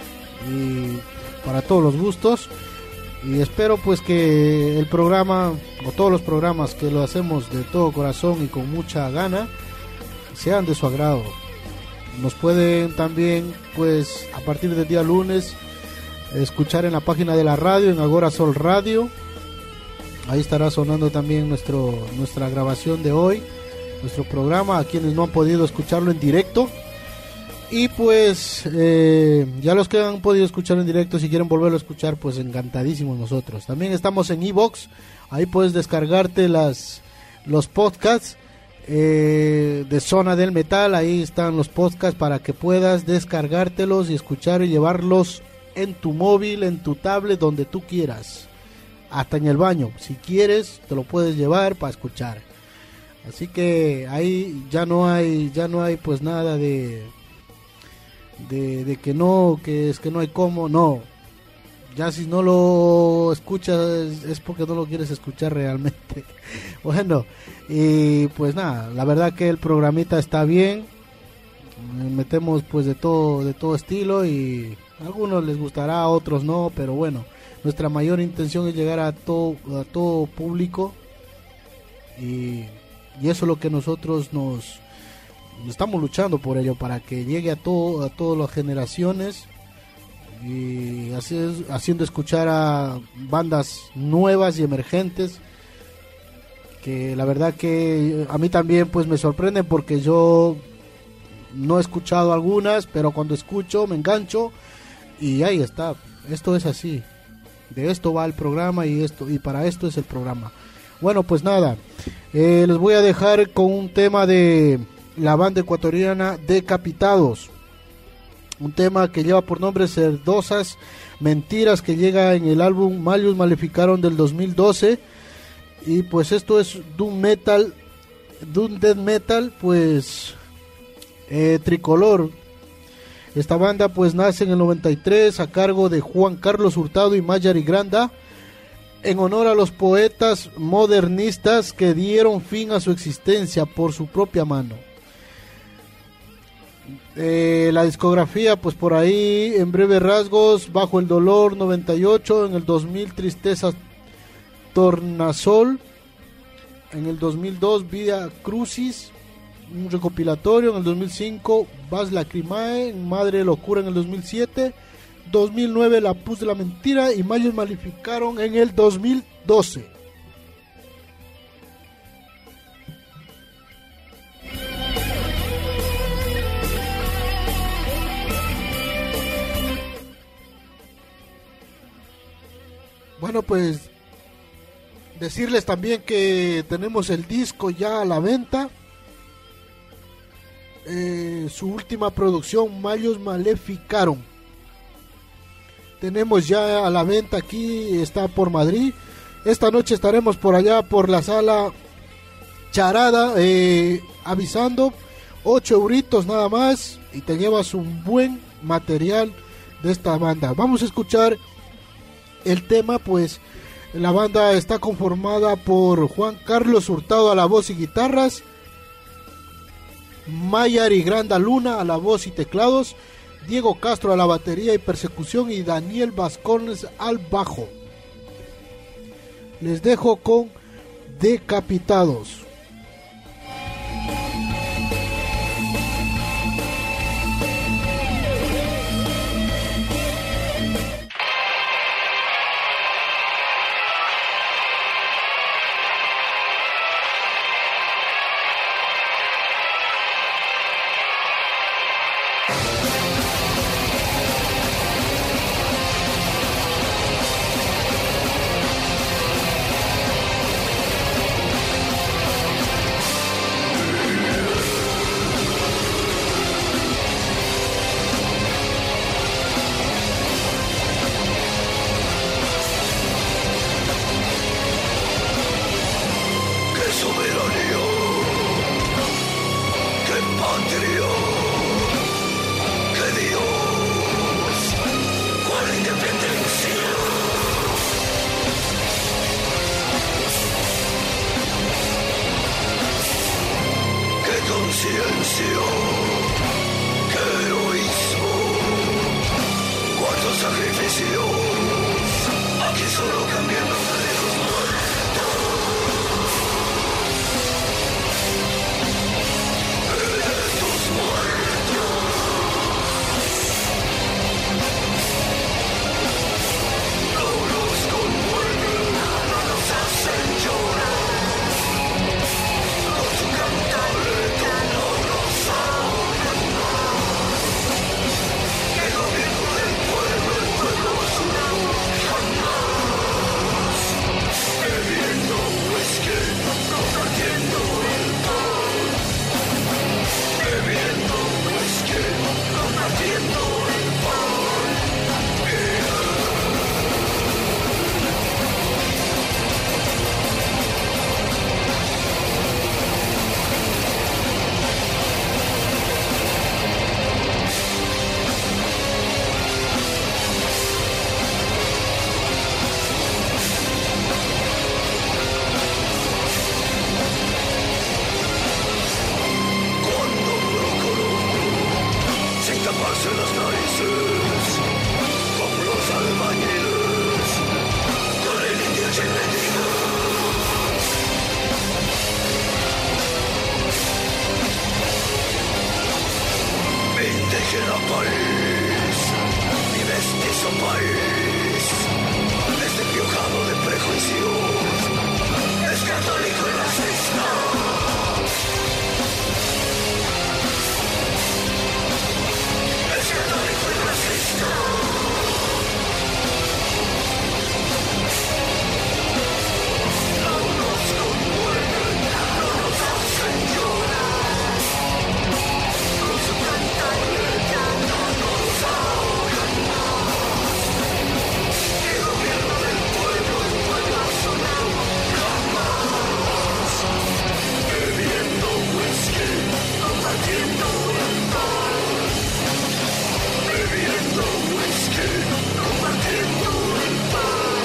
y para todos los gustos. Y espero pues que el programa o todos los programas que lo hacemos de todo corazón y con mucha gana sean de su agrado. Nos pueden también pues a partir del día lunes escuchar en la página de la radio, en Agora Sol Radio. Ahí estará sonando también nuestro nuestra grabación de hoy, nuestro programa, a quienes no han podido escucharlo en directo. Y pues eh, ya los que han podido escucharlo en directo, si quieren volverlo a escuchar, pues encantadísimos nosotros. También estamos en iVoox, ahí puedes descargarte las los podcasts eh, de Zona del Metal. Ahí están los podcasts para que puedas descargártelos y escuchar y llevarlos en tu móvil, en tu tablet, donde tú quieras, hasta en el baño, si quieres te lo puedes llevar para escuchar. Así que ahí ya no hay ya no hay pues nada de de, de que no, que es que no hay cómo, no. Ya si no lo escuchas es porque no lo quieres escuchar realmente. Bueno, y pues nada, la verdad que el programita está bien. Metemos pues de todo de todo estilo y a algunos les gustará, a otros no, pero bueno, nuestra mayor intención es llegar a todo a todo público y, y eso es lo que nosotros nos estamos luchando por ello, para que llegue a todo a todas las generaciones y así, haciendo escuchar a bandas nuevas y emergentes que la verdad que a mí también pues me sorprenden, porque yo no he escuchado algunas, pero cuando escucho me engancho y ahí está. Esto es así, de esto va el programa y esto y para esto es el programa. Bueno, pues nada, eh, les voy a dejar con un tema de la banda ecuatoriana Decapitados, un tema que lleva por nombre Cerdosas Mentiras, que llega en el álbum Malius Maleficarum del dos mil doce. Y pues esto es Doom Metal, Doom Death Metal, pues eh, tricolor. Esta banda pues nace en el noventa y tres a cargo de Juan Carlos Hurtado y Mayari Granda, en honor a los poetas modernistas que dieron fin a su existencia por su propia mano. Eh, la discografía pues por ahí en breves rasgos: Bajo el Dolor noventa y ocho, en el dos mil Tristeza Tornasol, en el dos mil dos Via Crucis, un recopilatorio, en el dos mil cinco Vas Lacrimae, Madre Locura en el dos mil siete, dos mil nueve La Puz de la Mentira y Malius Maleficarum en el dos mil doce. Bueno, pues decirles también que tenemos el disco ya a la venta. Eh, su última producción, Malius Maleficarum. Tenemos ya a la venta aquí, está por Madrid. Esta noche estaremos por allá por la sala Charada, eh, avisando. ocho euritos nada más y te llevas un buen material de esta banda. Vamos a escuchar el tema, pues la banda está conformada por Juan Carlos Hurtado a la voz y guitarras, Mayari Granda Luna a la voz y teclados, Diego Castro a la batería y percusión y Daniel Vascones al bajo. Les dejo con Decapitados. queda país, mi mestizo país, es desdiojado de prejuicios, es católico y racista. Es católico y racista. No nos conmueven, no nos hacen llorar. Con su tanta letra no nos ahogan más. El gobierno del pueblo, el pueblo sonado jamás. Bebiendo whisky, compartiendo el pan. Bebiendo whisky, compartiendo el pan.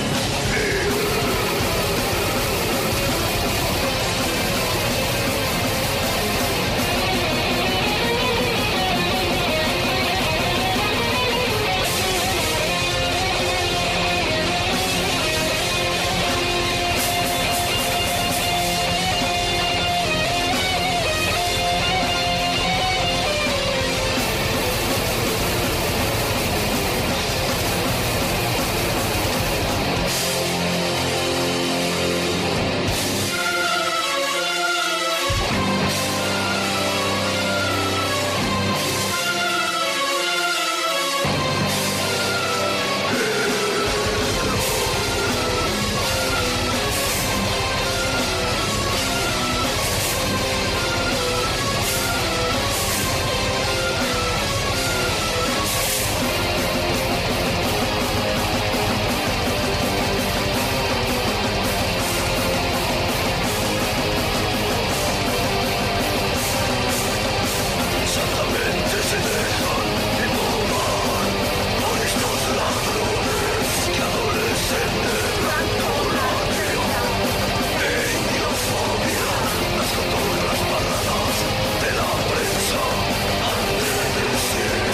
Solamente se dejan embobar por estos ladrones que adolecen de blancolatría e indiofobia, las cotorras paradas de la prensa han de decir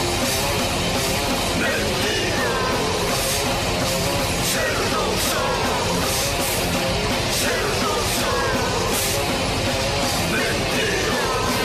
mentiras, cerdosos, cerdosos, mentiras.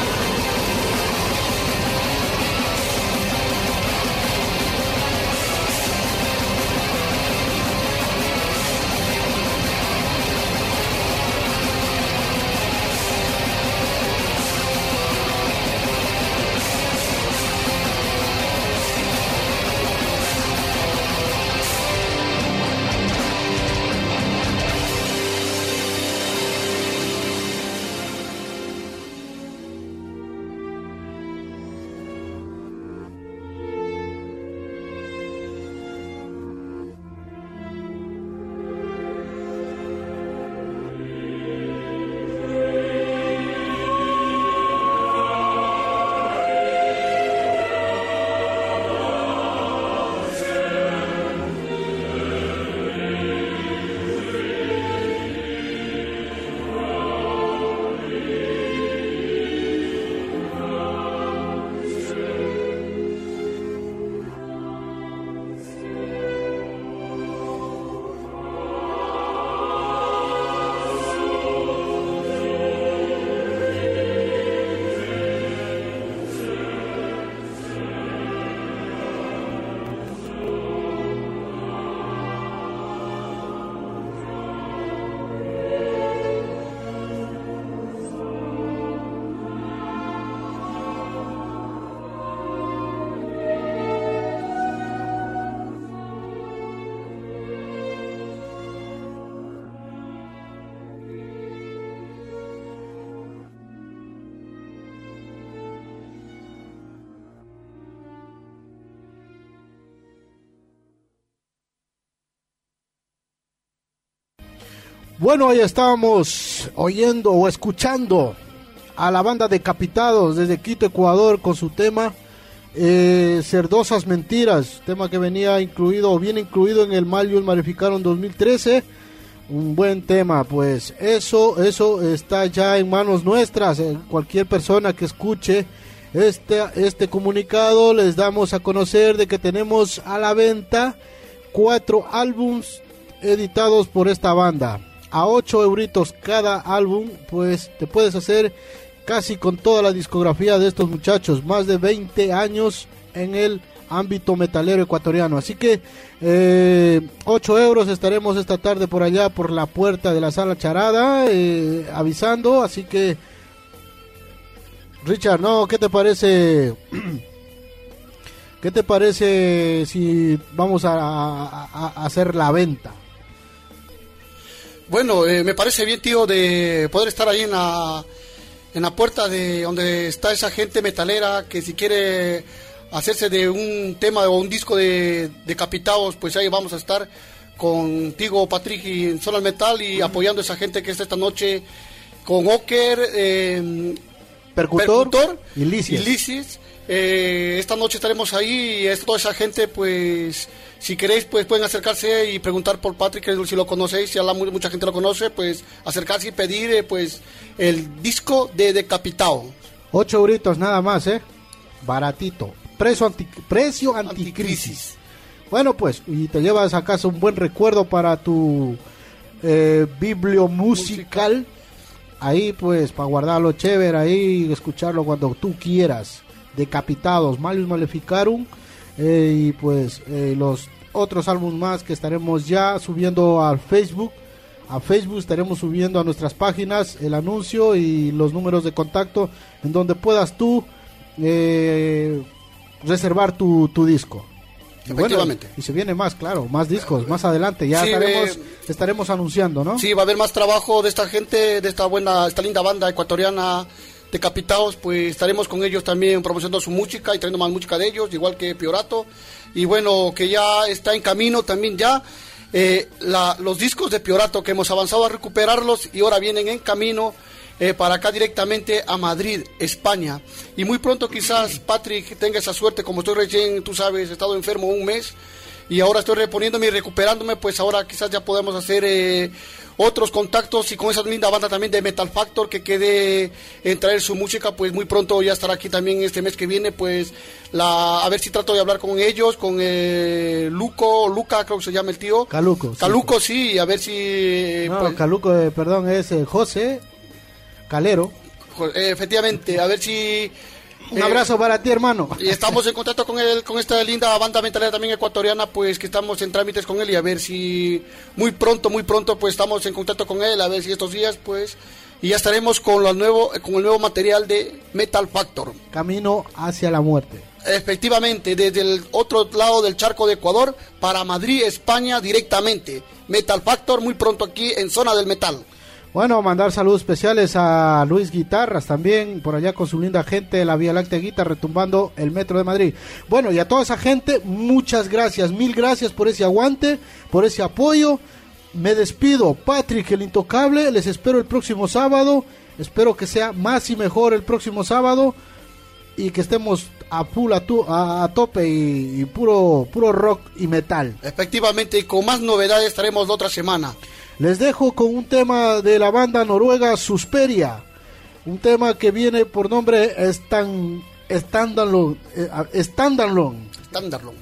Bueno, ahí estábamos oyendo o escuchando a la banda Decapitados desde Quito, Ecuador, con su tema eh, Cerdosas Mentiras, tema que venía incluido o viene incluido en el Malleus Maleficarum dos mil trece. Un buen tema, pues eso eso está ya en manos nuestras. Cualquier persona que escuche este, este comunicado, les damos a conocer de que tenemos a la venta cuatro álbums editados por esta banda. A ocho euritos cada álbum, pues te puedes hacer casi con toda la discografía de estos muchachos, más de veinte años en el ámbito metalero ecuatoriano. Así que eh, ocho euros estaremos esta tarde por allá, por la puerta de la Sala Charada, eh, avisando. Así que, Richard, ¿no? ¿Qué te parece? ¿Qué te parece si vamos a, a, a hacer la venta? Bueno, eh, me parece bien, tío, de poder estar ahí en la, en la puerta de donde está esa gente metalera que si quiere hacerse de un tema o un disco de decapitados, pues ahí vamos a estar contigo, Patrick, y en Zona del Metal, y uh-huh. apoyando a esa gente que está esta noche con Oker, eh, Percutor, Percutor y Lysis. Y Lysis. Eh, esta noche estaremos ahí y es toda esa gente, pues si queréis pues pueden acercarse y preguntar por Patrick, si lo conocéis, si la, mucha gente lo conoce, pues acercarse y pedir eh, pues el disco de Decapitado. Ocho euritos nada más, eh, baratito, precio, anti, precio anticrisis. anticrisis. Bueno, pues, y te llevas a casa un buen recuerdo para tu eh, bibliomusical. Musical. Ahí pues para guardarlo chévere ahí y escucharlo cuando tú quieras. Decapitados, Malius Maleficarum, eh, y pues eh, los otros álbumes más que estaremos ya subiendo al Facebook. A Facebook estaremos subiendo a nuestras páginas el anuncio y los números de contacto en donde puedas tú eh, reservar tu, tu disco. Efectivamente. Bueno, y se viene más, claro, más discos, más adelante, ya sí, estaremos, eh, estaremos anunciando, ¿no? Sí, va a haber más trabajo de esta gente, de esta buena, esta linda banda ecuatoriana Decapitados, pues estaremos con ellos también promocionando su música y trayendo más música de ellos, igual que Piorato, y bueno, que ya está en camino también ya eh, la, los discos de Piorato, que hemos avanzado a recuperarlos y ahora vienen en camino eh, para acá directamente a Madrid, España, y muy pronto quizás Patrick tenga esa suerte, como estoy recién, tú sabes, he estado enfermo un mes y ahora estoy reponiéndome y recuperándome, pues ahora quizás ya podemos hacer eh, otros contactos y con esa linda banda también de Metal Factor que quede en traer su música, pues muy pronto ya estará aquí también este mes que viene, pues la a ver si trato de hablar con ellos, con eh, Luco, Luca creo que se llama el tío. Caluco. Caluco, sí, sí a ver si... No, pues, Caluco, eh, perdón, es eh, José Calero. Eh, efectivamente, a ver si... Un abrazo eh, para ti, hermano. Y estamos en contacto con él, con esta linda banda metalera también ecuatoriana, pues que estamos en trámites con él y a ver si muy pronto, muy pronto, pues estamos en contacto con él, a ver si estos días, pues, y ya estaremos con lo nuevo, con el nuevo material de Metal Factor. Camino hacia la muerte. Efectivamente, desde el otro lado del charco de Ecuador para Madrid, España, directamente. Metal Factor muy pronto aquí en Zona del Metal. Bueno, mandar saludos especiales a Luis Guitarras también, por allá con su linda gente de la Vía Láctea Guitar, retumbando el Metro de Madrid. Bueno, y a toda esa gente, muchas gracias, mil gracias por ese aguante, por ese apoyo. Me despido, Patrick el Intocable, les espero el próximo sábado, espero que sea más y mejor el próximo sábado y que estemos a full, a, tu, a, a tope y, y puro, puro rock y metal. Efectivamente, y con más novedades estaremos la otra semana. Les dejo con un tema de la banda noruega Susperia, un tema que viene por nombre Stan, Standalone. Standalone. Standalone.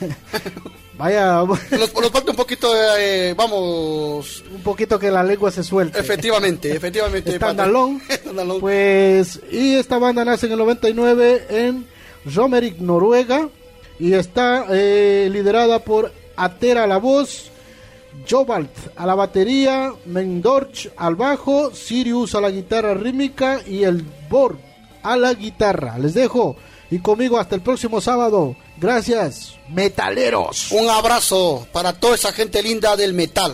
Vaya, nos, nos falta un poquito, eh, vamos... Un poquito que la lengua se suelte. Efectivamente, efectivamente. Standalone. Pues, y esta banda nace en el noventa y nueve en Romerike, Noruega, y está eh, liderada por Atera a la voz, Jovalt a la batería, Mendorch al bajo, Sirius a la guitarra rítmica y el Borg a la guitarra. Les dejo y conmigo hasta el próximo sábado. Gracias, metaleros. Un abrazo para toda esa gente linda del metal.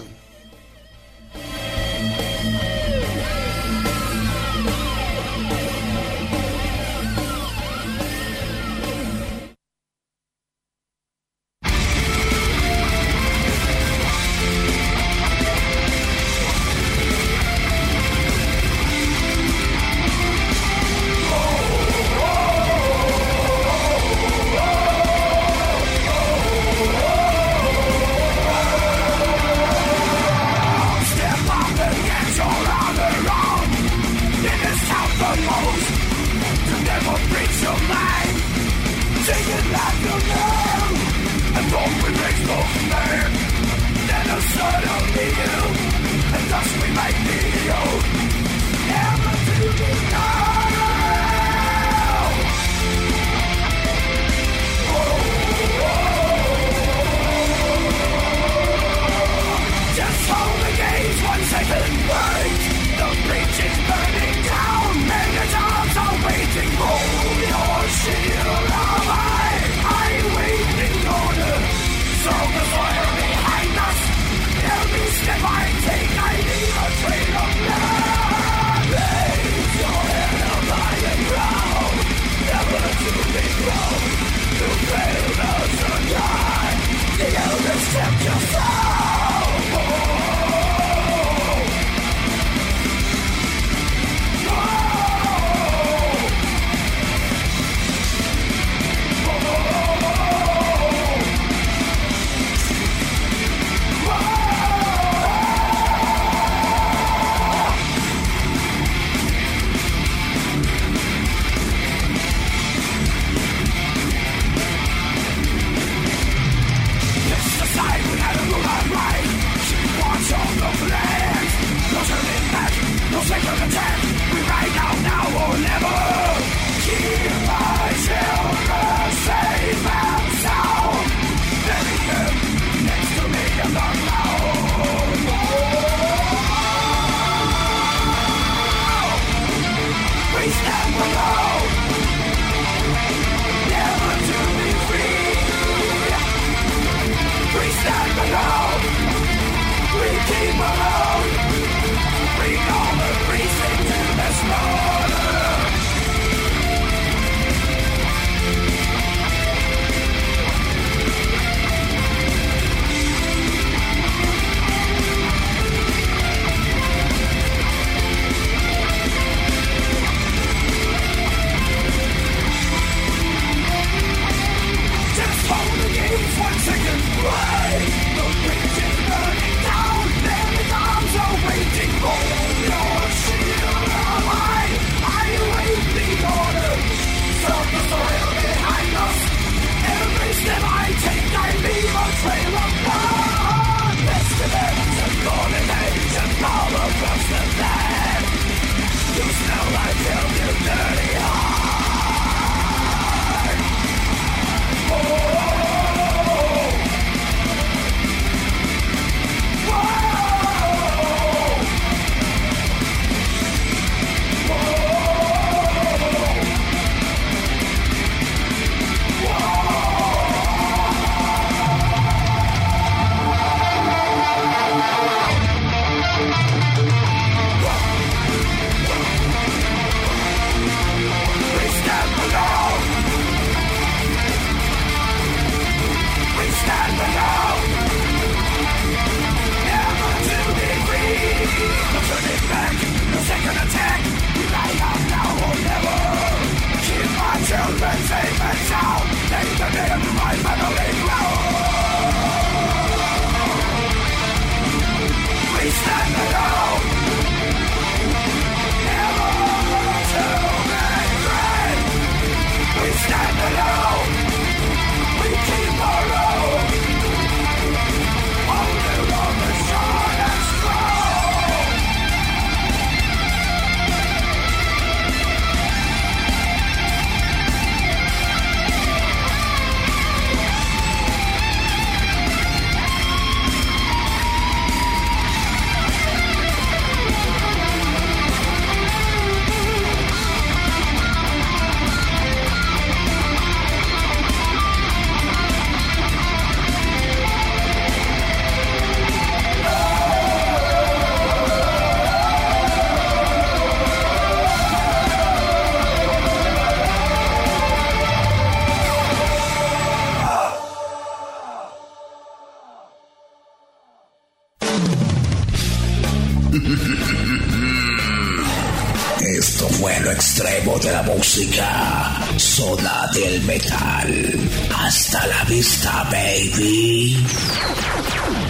Esto fue lo extremo de la música. Zona del metal. Hasta la vista, baby.